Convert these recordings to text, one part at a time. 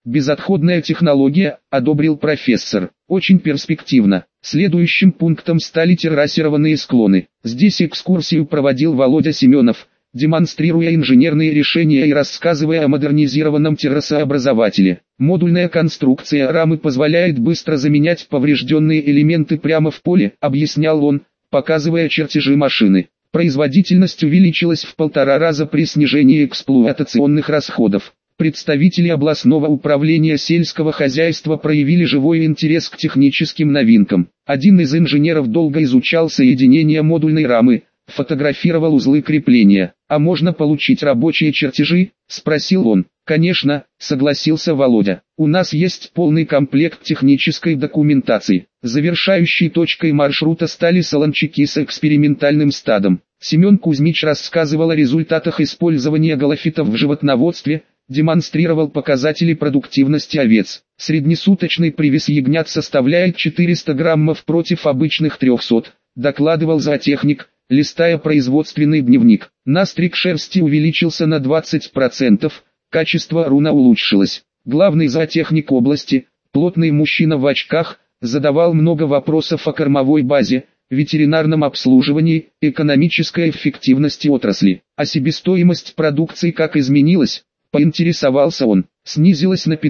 Безотходная технология, одобрил профессор. Очень перспективно. Следующим пунктом стали террасированные склоны. Здесь экскурсию проводил Володя Семенов, демонстрируя инженерные решения и рассказывая о модернизированном террасообразователе. Модульная конструкция рамы позволяет быстро заменять поврежденные элементы прямо в поле, объяснял он, показывая чертежи машины. Производительность увеличилась в 1,5 раза при снижении эксплуатационных расходов. Представители областного управления сельского хозяйства проявили живой интерес к техническим новинкам. Один из инженеров долго изучал соединение модульной рамы, фотографировал узлы крепления. «А можно получить рабочие чертежи?» – спросил он. «Конечно», – согласился Володя. «У нас есть полный комплект технической документации». Завершающей точкой маршрута стали солончаки с экспериментальным стадом. Семен Кузьмич рассказывал о результатах использования галофитов в животноводстве, демонстрировал показатели продуктивности овец. Среднесуточный привес ягнят составляет 400 граммов против обычных 300, докладывал зоотехник, листая производственный дневник. Настриг шерсти увеличился на 20%, качество руна улучшилось. Главный зоотехник области, плотный мужчина в очках, задавал много вопросов о кормовой базе, ветеринарном обслуживании, экономической эффективности отрасли. А себестоимость продукции как изменилась? Поинтересовался он. Снизилась на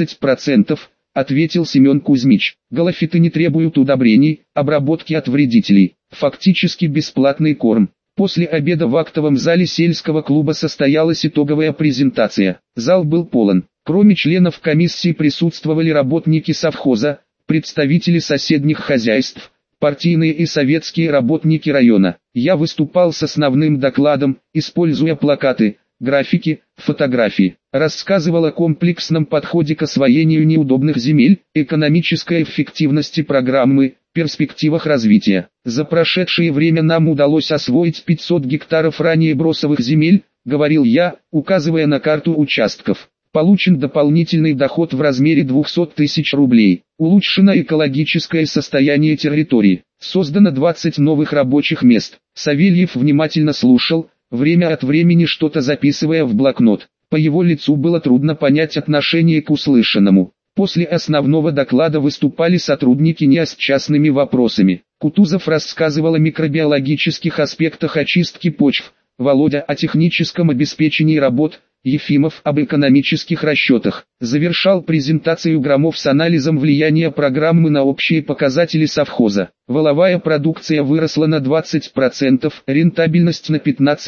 15%, ответил Семен Кузьмич. Галофиты не требуют удобрений, обработки от вредителей. Фактически бесплатный корм. После обеда в актовом зале сельского клуба состоялась итоговая презентация. Зал был полон. Кроме членов комиссии присутствовали работники совхоза, представители соседних хозяйств, партийные и советские работники района. Я выступал с основным докладом, используя плакаты, графики, фотографии. Рассказывал о комплексном подходе к освоению неудобных земель, экономической эффективности программы, перспективах развития. За прошедшее время нам удалось освоить 500 гектаров ранее бросовых земель, говорил я, указывая на карту участков. Получен дополнительный доход в размере 200 тысяч рублей. Улучшено экологическое состояние территории. Создано 20 новых рабочих мест. Савельев внимательно слушал, время от времени что-то записывая в блокнот. По его лицу было трудно понять отношение к услышанному. После основного доклада выступали сотрудники НИА с частными вопросами. Кутузов рассказывал о микробиологических аспектах очистки почв, Володя о техническом обеспечении работ, Ефимов об экономических расчетах. Завершал презентацию Громов с анализом влияния программы на общие показатели совхоза. Валовая продукция выросла на 20%, рентабельность на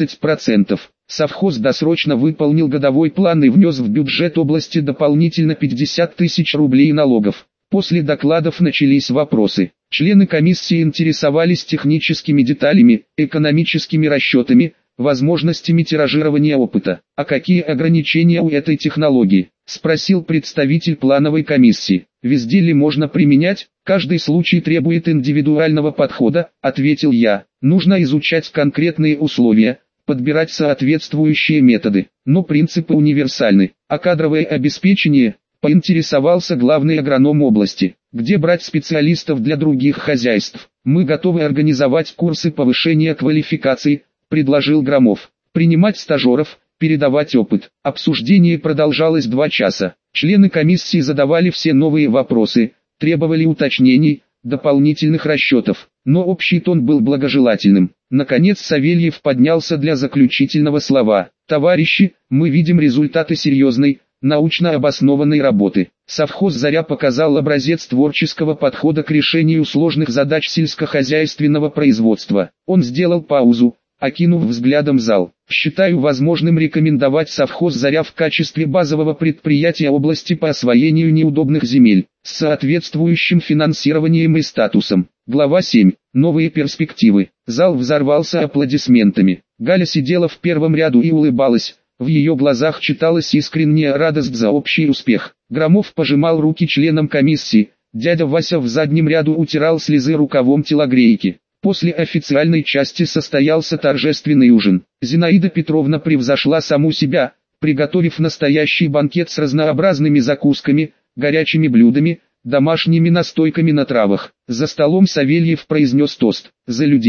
15%. Совхоз досрочно выполнил годовой план и внес в бюджет области дополнительно 50 тысяч рублей налогов. После докладов начались вопросы. Члены комиссии интересовались техническими деталями, экономическими расчетами, возможностями тиражирования опыта. «А какие ограничения у этой технологии?» – спросил представитель плановой комиссии. «Везде ли можно применять? Каждый случай требует индивидуального подхода», – ответил я. «Нужно изучать конкретные условия, подбирать соответствующие методы, но принципы универсальны. А кадровое обеспечение?» – поинтересовался главный агроном области. «Где брать специалистов для других хозяйств? Мы готовы организовать курсы повышения квалификации», – предложил Громов. «Принимать стажеров, передавать опыт». Обсуждение продолжалось 2 часа. Члены комиссии задавали все новые вопросы, требовали уточнений, дополнительных расчетов, но общий тон был благожелательным. Наконец Савельев поднялся для заключительного слова. «Товарищи, мы видим результаты серьезной, научно обоснованной работы. Совхоз «Заря» показал образец творческого подхода к решению сложных задач сельскохозяйственного производства». Он сделал паузу, окинув взглядом зал. «Считаю возможным рекомендовать совхоз «Заря» в качестве базового предприятия области по освоению неудобных земель, с соответствующим финансированием и статусом». Глава 7. Новые перспективы. Зал взорвался аплодисментами. Галя сидела в первом ряду и улыбалась. В ее глазах читалась искренняя радость за общий успех. Громов пожимал руки членам комиссии. Дядя Вася в заднем ряду утирал слезы рукавом телогрейки. После официальной части состоялся торжественный ужин. Зинаида Петровна превзошла саму себя, приготовив настоящий банкет с разнообразными закусками, горячими блюдами, домашними настойками на травах. За столом Савельев произнес тост: «За людей,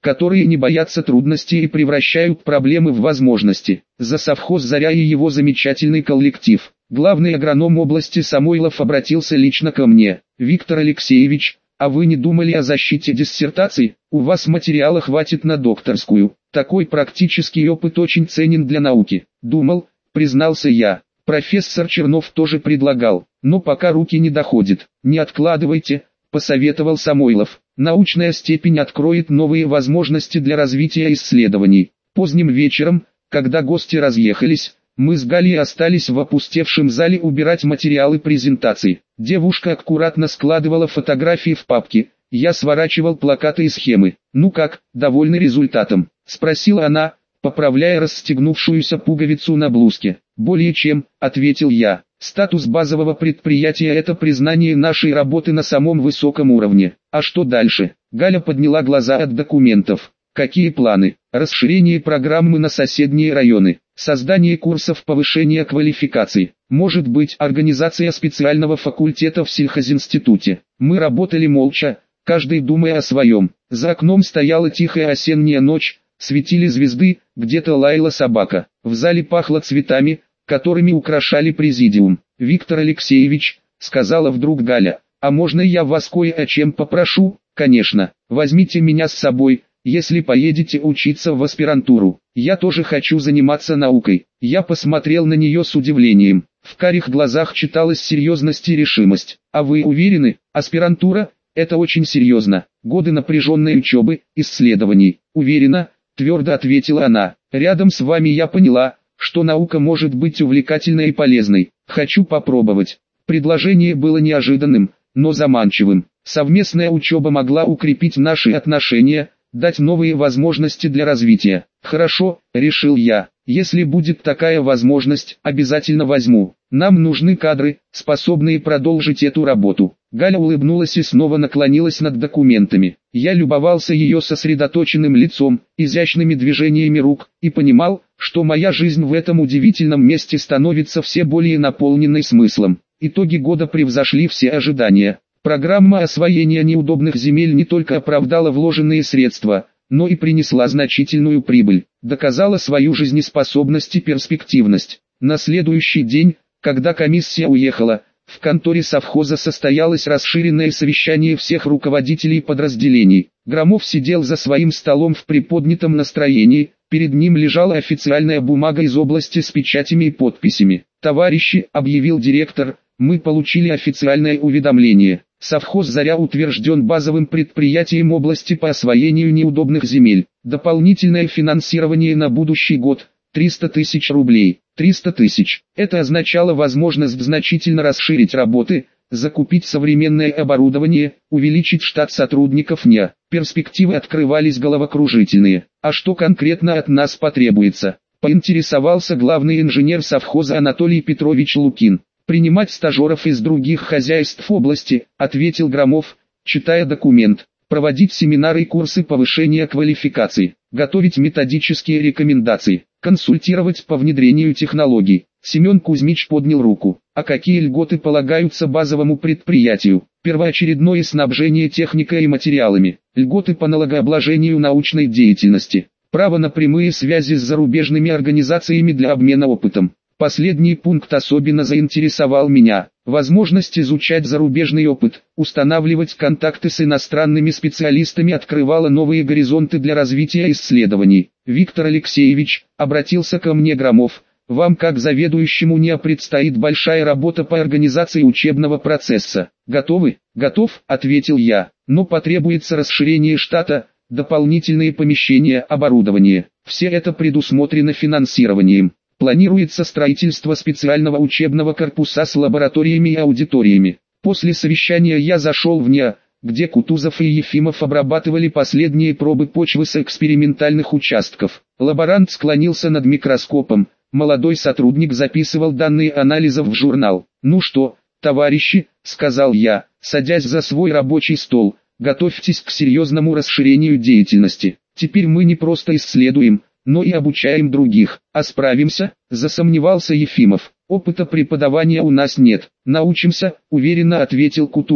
которые не боятся трудностей и превращают проблемы в возможности. За совхоз «Заря» и его замечательный коллектив. Главный агроном области Самойлов обратился лично ко мне. «Виктор Алексеевич, а вы не думали о защите диссертации? У вас материала хватит на докторскую. Такой практический опыт очень ценен для науки». «Думал», признался я. Профессор Чернов тоже предлагал, но пока руки не доходят. «Не откладывайте», посоветовал Самойлов. «Научная степень откроет новые возможности для развития исследований». Поздним вечером, когда гости разъехались, мы с Галей остались в опустевшем зале убирать материалы презентации. Девушка аккуратно складывала фотографии в папки, я сворачивал плакаты и схемы. «Ну как, довольны результатом?» – спросила она, поправляя расстегнувшуюся пуговицу на блузке. «Более чем», – ответил я. «Статус базового предприятия – это признание нашей работы на самом высоком уровне. А что дальше?» Галя подняла глаза от документов. «Какие планы?» «Расширение программы на соседние районы. Создание курсов повышения квалификации. Может быть, организация специального факультета в сельхозинституте». Мы работали молча, каждый думая о своем. За окном стояла тихая осенняя ночь, светили звезды, где-то лаяла собака. В зале пахло цветами, которыми украшали президиум. «Виктор Алексеевич», — сказала вдруг Галя, — «а можно я вас кое о чем попрошу?» «Конечно, возьмите меня с собой, если поедете учиться в аспирантуру. Я тоже хочу заниматься наукой». Я посмотрел на нее с удивлением. В карих глазах читалась серьезность и решимость. «А вы уверены, аспирантура – это очень серьезно. Годы напряженной учебы, исследований». «Уверена», – твердо ответила она. «Рядом с вами я поняла, что наука может быть увлекательной и полезной. Хочу попробовать». Предложение было неожиданным, но заманчивым. Совместная учеба могла укрепить наши отношения, дать новые возможности для развития. «Хорошо», — решил я. «Если будет такая возможность, обязательно возьму. Нам нужны кадры, способные продолжить эту работу». Галя улыбнулась и снова наклонилась над документами. Я любовался ее сосредоточенным лицом, изящными движениями рук, и понимал, что моя жизнь в этом удивительном месте становится все более наполненной смыслом. Итоги года превзошли все ожидания. Программа освоения неудобных земель не только оправдала вложенные средства, но и принесла значительную прибыль, доказала свою жизнеспособность и перспективность. На следующий день, когда комиссия уехала, в конторе совхоза состоялось расширенное совещание всех руководителей подразделений. Громов сидел за своим столом в приподнятом настроении, перед ним лежала официальная бумага из области с печатями и подписями. «Товарищи», — объявил директор, — «мы получили официальное уведомление. Совхоз «Заря» утвержден базовым предприятием области по освоению неудобных земель. Дополнительное финансирование на будущий год – 300 тысяч рублей. 300 тысяч. Это означало возможность значительно расширить работы, закупить современное оборудование, увеличить штат сотрудников НИА. Перспективы открывались головокружительные. А что конкретно от нас потребуется? Поинтересовался главный инженер совхоза Анатолий Петрович Лукин. «Принимать стажеров из других хозяйств области», — ответил Громов, читая документ. «Проводить семинары и курсы повышения квалификации, готовить методические рекомендации, консультировать по внедрению технологий». Семен Кузьмич поднял руку. «А какие льготы полагаются базовому предприятию?» «Первоочередное снабжение техникой и материалами, льготы по налогообложению научной деятельности, право на прямые связи с зарубежными организациями для обмена опытом». Последний пункт особенно заинтересовал меня. Возможность изучать зарубежный опыт, устанавливать контакты с иностранными специалистами открывала новые горизонты для развития исследований. «Виктор Алексеевич», — обратился ко мне Громов, — «вам как заведующему НИА предстоит большая работа по организации учебного процесса. Готовы?» «Готов», — ответил я, — «но потребуется расширение штата, дополнительные помещения, оборудование. Все это предусмотрено финансированием. Планируется строительство специального учебного корпуса с лабораториями и аудиториями». После совещания я зашел в НИА, где Кутузов и Ефимов обрабатывали последние пробы почвы с экспериментальных участков. Лаборант склонился над микроскопом, молодой сотрудник записывал данные анализов в журнал. «Ну что, товарищи», — сказал я, садясь за свой рабочий стол, — «готовьтесь к серьезному расширению деятельности. Теперь мы не просто исследуем, но и обучаем других. А справимся?» — засомневался Ефимов. «Опыта преподавания у нас нет. Научимся», — уверенно ответил Кутузов.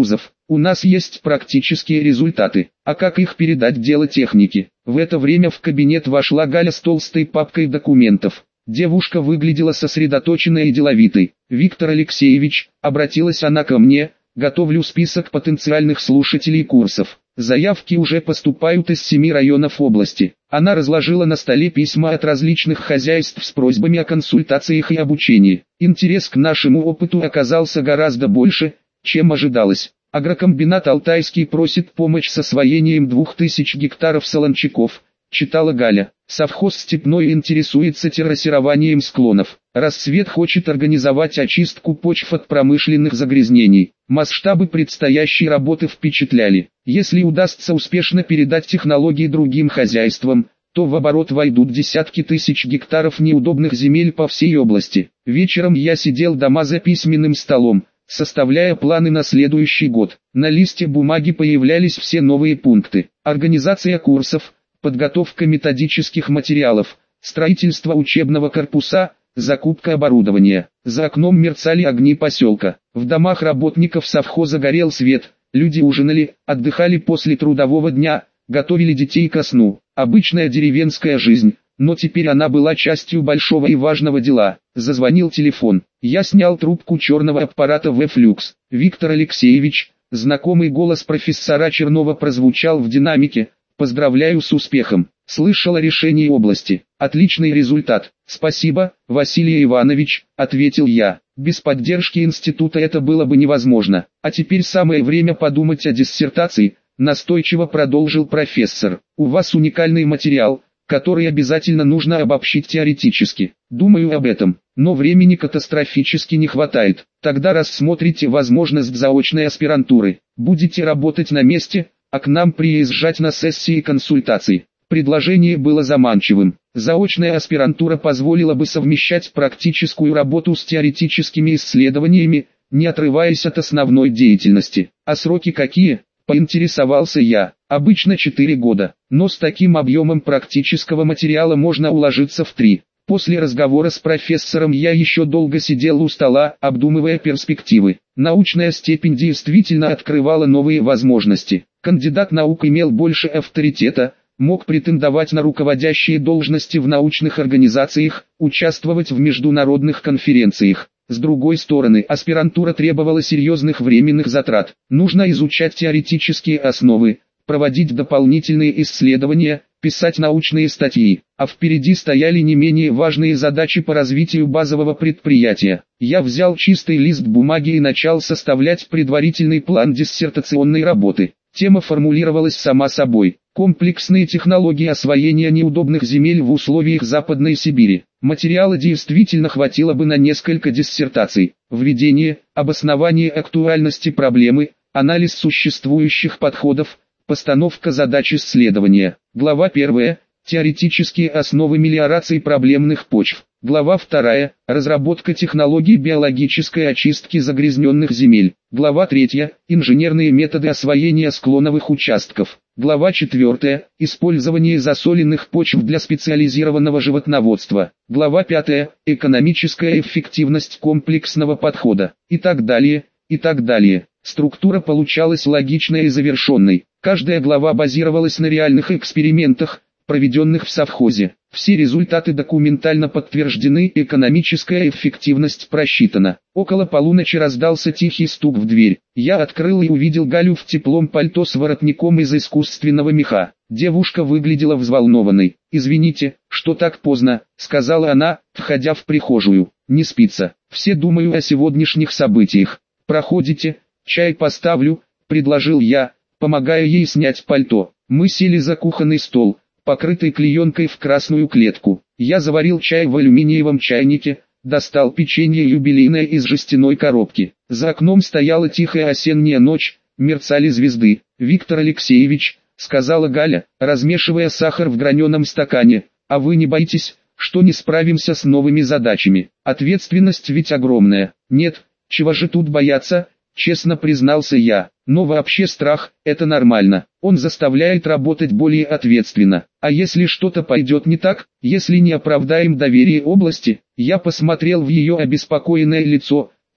У нас есть практические результаты, а как их передать — дело техники. В это время в кабинет вошла Галя с толстой папкой документов. Девушка выглядела сосредоточенной и деловитой. «Виктор Алексеевич», — обратилась она ко мне, — «готовлю список потенциальных слушателей курсов. Заявки уже поступают из 7 районов области». Она разложила на столе письма от различных хозяйств с просьбами о консультациях и обучении. Интерес к нашему опыту оказался гораздо больше, чем ожидалось. Агрокомбинат «Алтайский» просит помощь с освоением 2000 гектаров солончаков, читала Галя. Совхоз «Степной» интересуется террасированием склонов. Рассвет хочет организовать очистку почв от промышленных загрязнений. Масштабы предстоящей работы впечатляли. Если удастся успешно передать технологии другим хозяйствам, то в оборот войдут десятки тысяч гектаров неудобных земель по всей области. Вечером я сидел дома за письменным столом, составляя планы на следующий год. На листе бумаги появлялись все новые пункты. Организация курсов, подготовка методических материалов, строительство учебного корпуса, закупка оборудования. За окном мерцали огни поселка. В домах работников совхоза горел свет, люди ужинали, отдыхали после трудового дня, готовили детей ко сну. Обычная деревенская жизнь. Но теперь она была частью большого и важного дела. Зазвонил телефон. Я снял трубку черного аппарата «Вэфлюкс». «Виктор Алексеевич», знакомый голос профессора Чернова прозвучал в динамике. «Поздравляю с успехом. Слышал о решении области. Отличный результат. Спасибо, Василий Иванович», — ответил я. «Без поддержки института это было бы невозможно. А теперь самое время подумать о диссертации», — настойчиво продолжил профессор. «У вас уникальный материал, который обязательно нужно обобщить теоретически. Думаю об этом, но времени катастрофически не хватает. Тогда рассмотрите возможность заочной аспирантуры. Будете работать на месте, а к нам приезжать на сессии консультаций». Предложение было заманчивым. Заочная аспирантура позволила бы совмещать практическую работу с теоретическими исследованиями, не отрываясь от основной деятельности. «А сроки какие?» — поинтересовался я. «Обычно 4 года, но с таким объемом практического материала можно уложиться в 3. После разговора с профессором я еще долго сидел у стола, обдумывая перспективы. Научная степень действительно открывала новые возможности. Кандидат наук имел больше авторитета, мог претендовать на руководящие должности в научных организациях, участвовать в международных конференциях. С другой стороны, аспирантура требовала серьезных временных затрат. Нужно изучать теоретические основы, проводить дополнительные исследования, писать научные статьи, а впереди стояли не менее важные задачи по развитию базового предприятия. Я взял чистый лист бумаги и начал составлять предварительный план диссертационной работы. Тема формулировалась сама собой. Комплексные технологии освоения неудобных земель в условиях Западной Сибири. Материала действительно хватило бы на несколько диссертаций. Введение, обоснование актуальности проблемы, анализ существующих подходов, постановка задач исследования. Глава 1. Теоретические основы мелиорации проблемных почв. Глава 2. Разработка технологий биологической очистки загрязненных земель. Глава 3. Инженерные методы освоения склоновых участков. Глава 4. Использование засоленных почв для специализированного животноводства. Глава 5. Экономическая эффективность комплексного подхода. И так далее, и так далее. Структура получалась логичной и завершенной. Каждая глава базировалась на реальных экспериментах, проведенных в совхозе. Все результаты документально подтверждены, экономическая эффективность просчитана. Около полуночи раздался тихий стук в дверь. Я открыл и увидел Галю в теплом пальто с воротником из искусственного меха. Девушка выглядела взволнованной. «Извините, что так поздно», — сказала она, входя в прихожую. «Не спится. Все думаю о сегодняшних событиях. Проходите, чай поставлю», — предложил я, помогая ей снять пальто. Мы сели за кухонный стол, покрытый клеенкой в красную клетку. Я заварил чай в алюминиевом чайнике, достал печенье юбилейное из жестяной коробки. За окном стояла тихая осенняя ночь, мерцали звезды. «Виктор Алексеевич», — сказала Галя, размешивая сахар в граненом стакане, — «а вы не боитесь, что не справимся с новыми задачами? Ответственность ведь огромная». «Нет, чего же тут бояться», — честно признался я. «Но вообще страх – это нормально. Он заставляет работать более ответственно. А если что-то пойдет не так, если не оправдаем доверие области?» Я посмотрел в ее обеспокоенное лицо,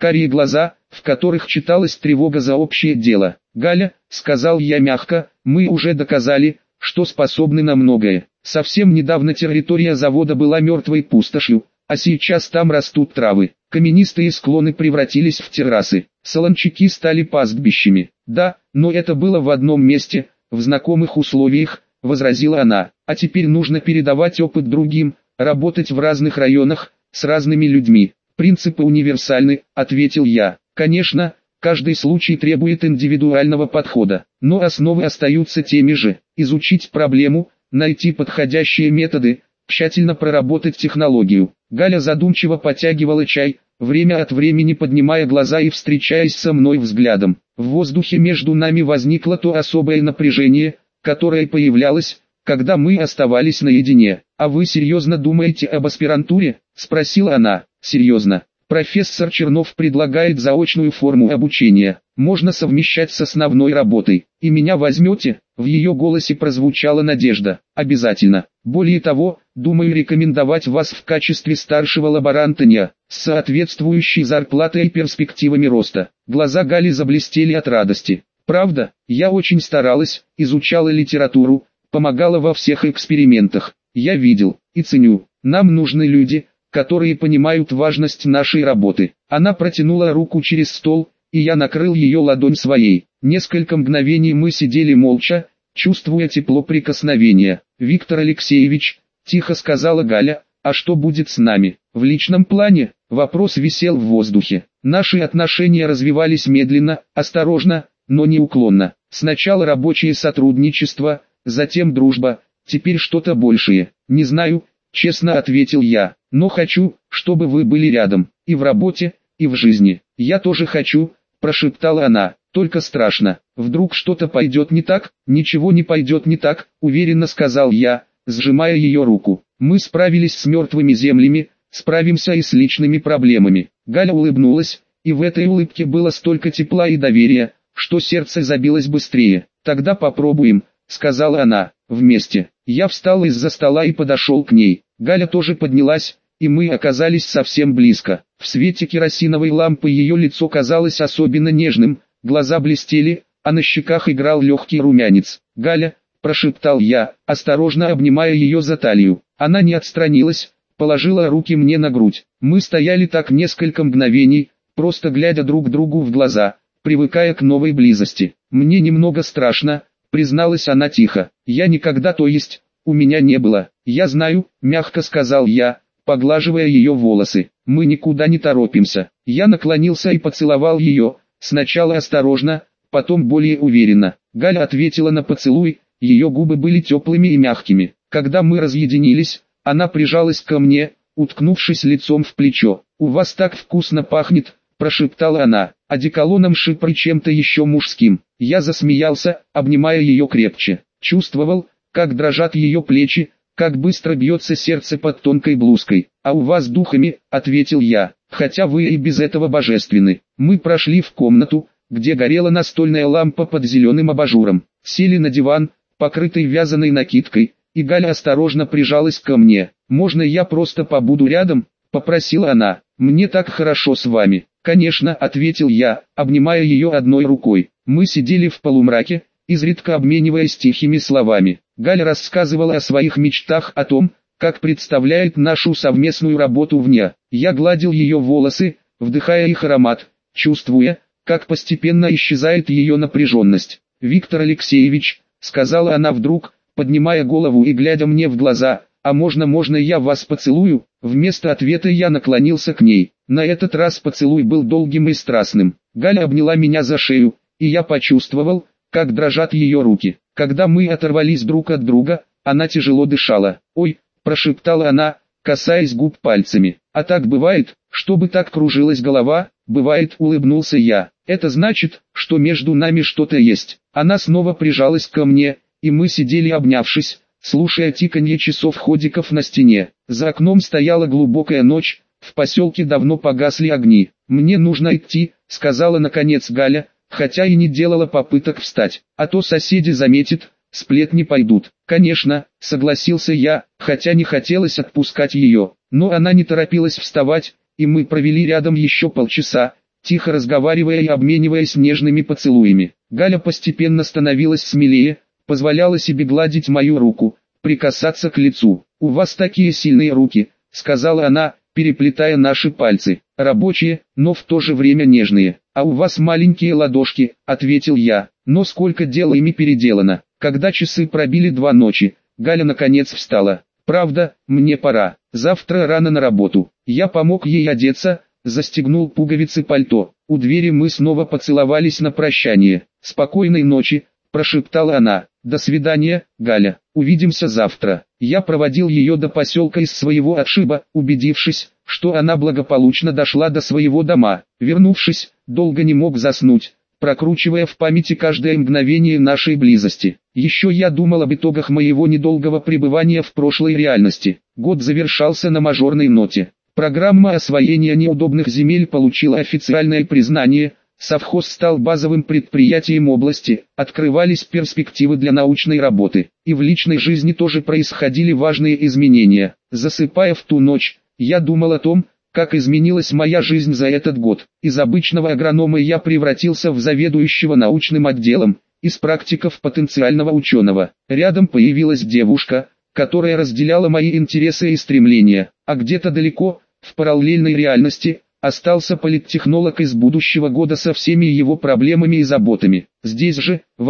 карие глаза, в которых читалась тревога за общее дело. «Галя», — сказал я мягко, — «мы уже доказали, что способны на многое. Совсем недавно территория завода была мертвой пустошью, а сейчас там растут травы. Каменистые склоны превратились в террасы, солончаки стали пастбищами. Да, но это было в одном месте, в знакомых условиях», — возразила она. «А теперь нужно передавать опыт другим, работать в разных районах, с разными людьми. Принципы универсальны», — ответил я. «Конечно, каждый случай требует индивидуального подхода, но основы остаются теми же. Изучить проблему, найти подходящие методы, тщательно проработать технологию». Галя задумчиво потягивала чай, время от времени поднимая глаза и встречаясь со мной взглядом. В воздухе между нами возникло то особое напряжение, которое появлялось, когда мы оставались наедине. «А вы серьезно думаете об аспирантуре?» – спросила она. «Серьезно. Профессор Чернов предлагает заочную форму обучения. Можно совмещать с основной работой. И меня возьмете?» В ее голосе прозвучала надежда. «Обязательно. Более того, думаю рекомендовать вас в качестве старшего лаборанта НИА, с соответствующей зарплатой и перспективами роста». Глаза Гали заблестели от радости. «Правда, я очень старалась, изучала литературу, помогала во всех экспериментах. Я видел и ценю. Нам нужны люди, которые понимают важность нашей работы». Она протянула руку через стол, и я накрыл ее ладонь своей. Несколько мгновений мы сидели молча, чувствуя тепло прикосновения. «Виктор Алексеевич», — тихо сказала Галя, — «а что будет с нами?» В личном плане вопрос висел в воздухе. Наши отношения развивались медленно, осторожно, но неуклонно. Сначала рабочее сотрудничество, затем дружба, теперь что-то большее. «Не знаю», — честно ответил я, — «но хочу, чтобы вы были рядом, и в работе, и в жизни». «Я тоже хочу», — прошептала она, — «только страшно. Вдруг что-то пойдет не так?» «Ничего не пойдет не так», — уверенно сказал я, сжимая ее руку. «Мы справились с мертвыми землями, справимся и с личными проблемами». Галя улыбнулась, и в этой улыбке было столько тепла и доверия, что сердце забилось быстрее. «Тогда попробуем», — сказала она, — «вместе». Я встал из-за стола и подошел к ней. Галя тоже поднялась, и мы оказались совсем близко. В свете керосиновой лампы ее лицо казалось особенно нежным, глаза блестели, а на щеках играл легкий румянец. «Галя», — прошептал я, осторожно обнимая ее за талию. Она не отстранилась, положила руки мне на грудь. Мы стояли так несколько мгновений, просто глядя друг другу в глаза, привыкая к новой близости. «Мне немного страшно», — призналась она тихо. «Я никогда, то есть, у меня не было». «Я знаю», — мягко сказал я, поглаживая ее волосы. «Мы никуда не торопимся». Я наклонился и поцеловал ее, сначала осторожно, потом более уверенно. Галя ответила на поцелуй, ее губы были теплыми и мягкими. Когда мы разъединились, она прижалась ко мне, уткнувшись лицом в плечо. «У вас так вкусно пахнет», — прошептала она, — «одеколоном Шипр и чем-то еще мужским». Я засмеялся, обнимая ее крепче. Чувствовал, как дрожат ее плечи, как быстро бьется сердце под тонкой блузкой. «А у вас духами», — ответил я, — «хотя вы и без этого божественны». Мы прошли в комнату, где горела настольная лампа под зеленым абажуром. Сели на диван, покрытый вязаной накидкой, и Галя осторожно прижалась ко мне. «Можно я просто побуду рядом?» — попросила она. «Мне так хорошо с вами». «Конечно», — ответил я, обнимая ее одной рукой. Мы сидели в полумраке, изредка обмениваясь тихими словами. Галя рассказывала о своих мечтах, о том, как представляет нашу совместную работу вне. Я гладил ее волосы, вдыхая их аромат, чувствуя, как постепенно исчезает ее напряженность. «Виктор Алексеевич», — сказала она вдруг, поднимая голову и глядя мне в глаза, — «а можно я вас поцелую?» Вместо ответа я наклонился к ней. На этот раз поцелуй был долгим и страстным. Галя обняла меня за шею, и я почувствовал, как дрожат ее руки. Когда мы оторвались друг от друга, она тяжело дышала. «Ой», — прошептала она, касаясь губ пальцами. «А так бывает, чтобы так кружилась голова?» «Бывает», — улыбнулся я. «Это значит, что между нами что-то есть». Она снова прижалась ко мне, и мы сидели обнявшись, слушая тиканье часов-ходиков на стене. За окном стояла глубокая ночь, в поселке давно погасли огни. «Мне нужно идти», — сказала наконец Галя, хотя и не делала попыток встать. «А то соседи заметят, сплетни пойдут». «Конечно», — согласился я, хотя не хотелось отпускать ее. Но она не торопилась вставать, и мы провели рядом еще полчаса, тихо разговаривая и обмениваясь нежными поцелуями. Галя постепенно становилась смелее, позволяла себе гладить мою руку, прикасаться к лицу. «У вас такие сильные руки», — сказала она, переплетая наши пальцы. «Рабочие, но в то же время нежные. А у вас маленькие ладошки», — ответил я. «Но сколько дел ими переделано». Когда часы пробили 2 ночи, Галя наконец встала. «Правда, мне пора. Завтра рано на работу». Я помог ей одеться, застегнул пуговицы пальто. У двери мы снова поцеловались на прощание. «Спокойной ночи», — прошептала она. «До свидания, Галя. Увидимся завтра». Я проводил ее до поселка из своего отшиба, убедившись, что она благополучно дошла до своего дома. Вернувшись, долго не мог заснуть, прокручивая в памяти каждое мгновение нашей близости. Еще я думал об итогах моего недолгого пребывания в прошлой реальности. Год завершался на мажорной ноте. Программа освоения неудобных земель получила официальное признание, совхоз стал базовым предприятием области, открывались перспективы для научной работы, и в личной жизни тоже происходили важные изменения. Засыпая в ту ночь, я думал о том, как изменилась моя жизнь за этот год. Из обычного агронома я превратился в заведующего научным отделом, из практика в потенциального ученого. Рядом появилась девушка, которая разделяла мои интересы и стремления, а где-то далеко, в параллельной реальности, остался политтехнолог из будущего года со всеми его проблемами и заботами. Здесь же, в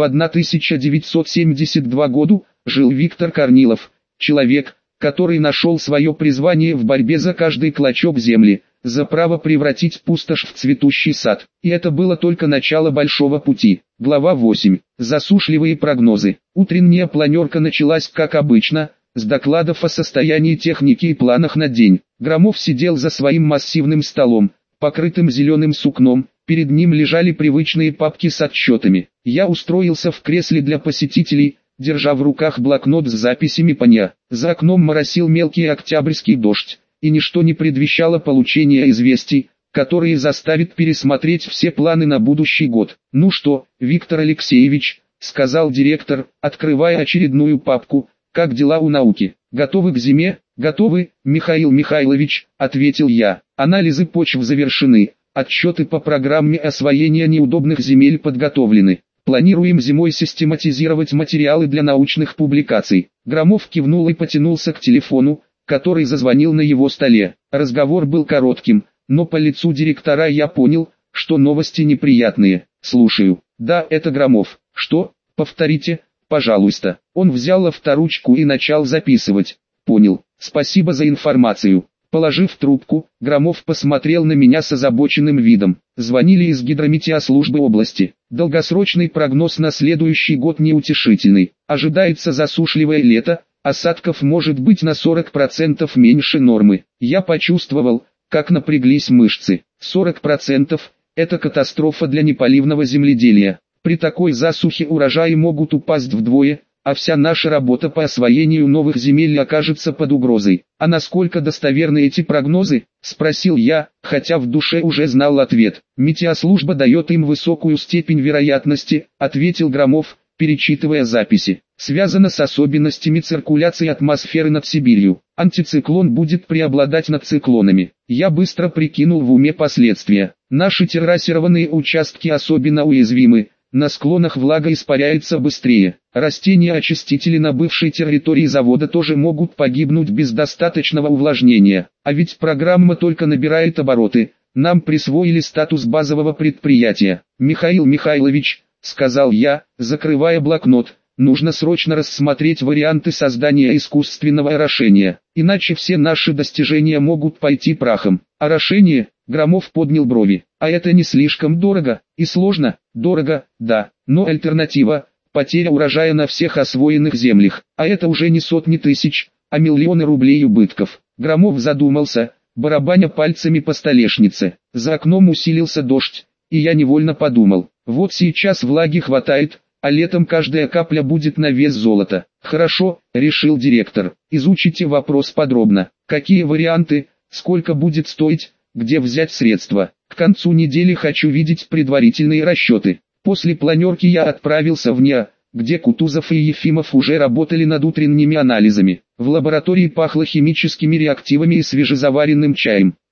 1972 году, жил Виктор Корнилов, человек, который нашел свое призвание в борьбе за каждый клочок земли, за право превратить пустошь в цветущий сад. И это было только начало большого пути. Глава 8. Засушливые прогнозы. Утренняя планерка началась как обычно, с докладов о состоянии техники и планах на день. Громов сидел за своим массивным столом, покрытым зеленым сукном, перед ним лежали привычные папки с отчетами. Я устроился в кресле для посетителей, держа в руках блокнот с записями по дня. За окном моросил мелкий октябрьский дождь, и ничто не предвещало получения известий, которые заставят пересмотреть все планы на будущий год. «Ну что, Виктор Алексеевич», — сказал директор, открывая очередную папку, — «как дела у науки? Готовы к зиме?» «Готовы, Михаил Михайлович», — ответил я. «Анализы почв завершены, отчеты по программе освоения неудобных земель подготовлены. Планируем зимой систематизировать материалы для научных публикаций». Громов кивнул и потянулся к телефону, который зазвонил на его столе. Разговор был коротким, но по лицу директора я понял, что новости неприятные. «Слушаю». «Да, это Громов». «Что? Повторите, пожалуйста». Он взял авторучку и начал записывать. «Понял. Спасибо за информацию». Положив трубку, Громов посмотрел на меня с озабоченным видом. Звонили из гидрометеослужбы области. Долгосрочный прогноз на следующий год неутешительный. Ожидается засушливое лето, осадков может быть на 40% меньше нормы. Я почувствовал, как напряглись мышцы. 40% – это катастрофа для неполивного земледелия. При такой засухе урожаи могут упасть вдвое, а вся наша работа по освоению новых земель окажется под угрозой. «А насколько достоверны эти прогнозы?» – спросил я, хотя в душе уже знал ответ. «Метеослужба дает им высокую степень вероятности», – ответил Громов, перечитывая записи. «Связано с особенностями циркуляции атмосферы над Сибирью. Антициклон будет преобладать над циклонами». Я быстро прикинул в уме последствия. Наши террасированные участки особенно уязвимы. На склонах влага испаряется быстрее. Растения-очистители на бывшей территории завода тоже могут погибнуть без достаточного увлажнения. А ведь программа только набирает обороты. Нам присвоили статус базового предприятия. «Михаил Михайлович», — сказал я, закрывая блокнот, — «нужно срочно рассмотреть варианты создания искусственного орошения. Иначе все наши достижения могут пойти прахом». «Орошение?» — Громов поднял брови. «А это не слишком дорого и сложно?» «Дорого, да, но альтернатива – потеря урожая на всех освоенных землях, а это уже не сотни тысяч, а миллионы рублей убытков». Громов задумался, барабаня пальцами по столешнице. За окном усилился дождь, и я невольно подумал, вот сейчас влаги хватает, а летом каждая капля будет на вес золота. «Хорошо», – решил директор, – «изучите вопрос подробно. Какие варианты, сколько будет стоить, где взять средства? К концу недели хочу видеть предварительные расчеты». После планерки я отправился в НИА, где Кутузов и Ефимов уже работали над утренними анализами. В лаборатории пахло химическими реактивами и свежезаваренным чаем.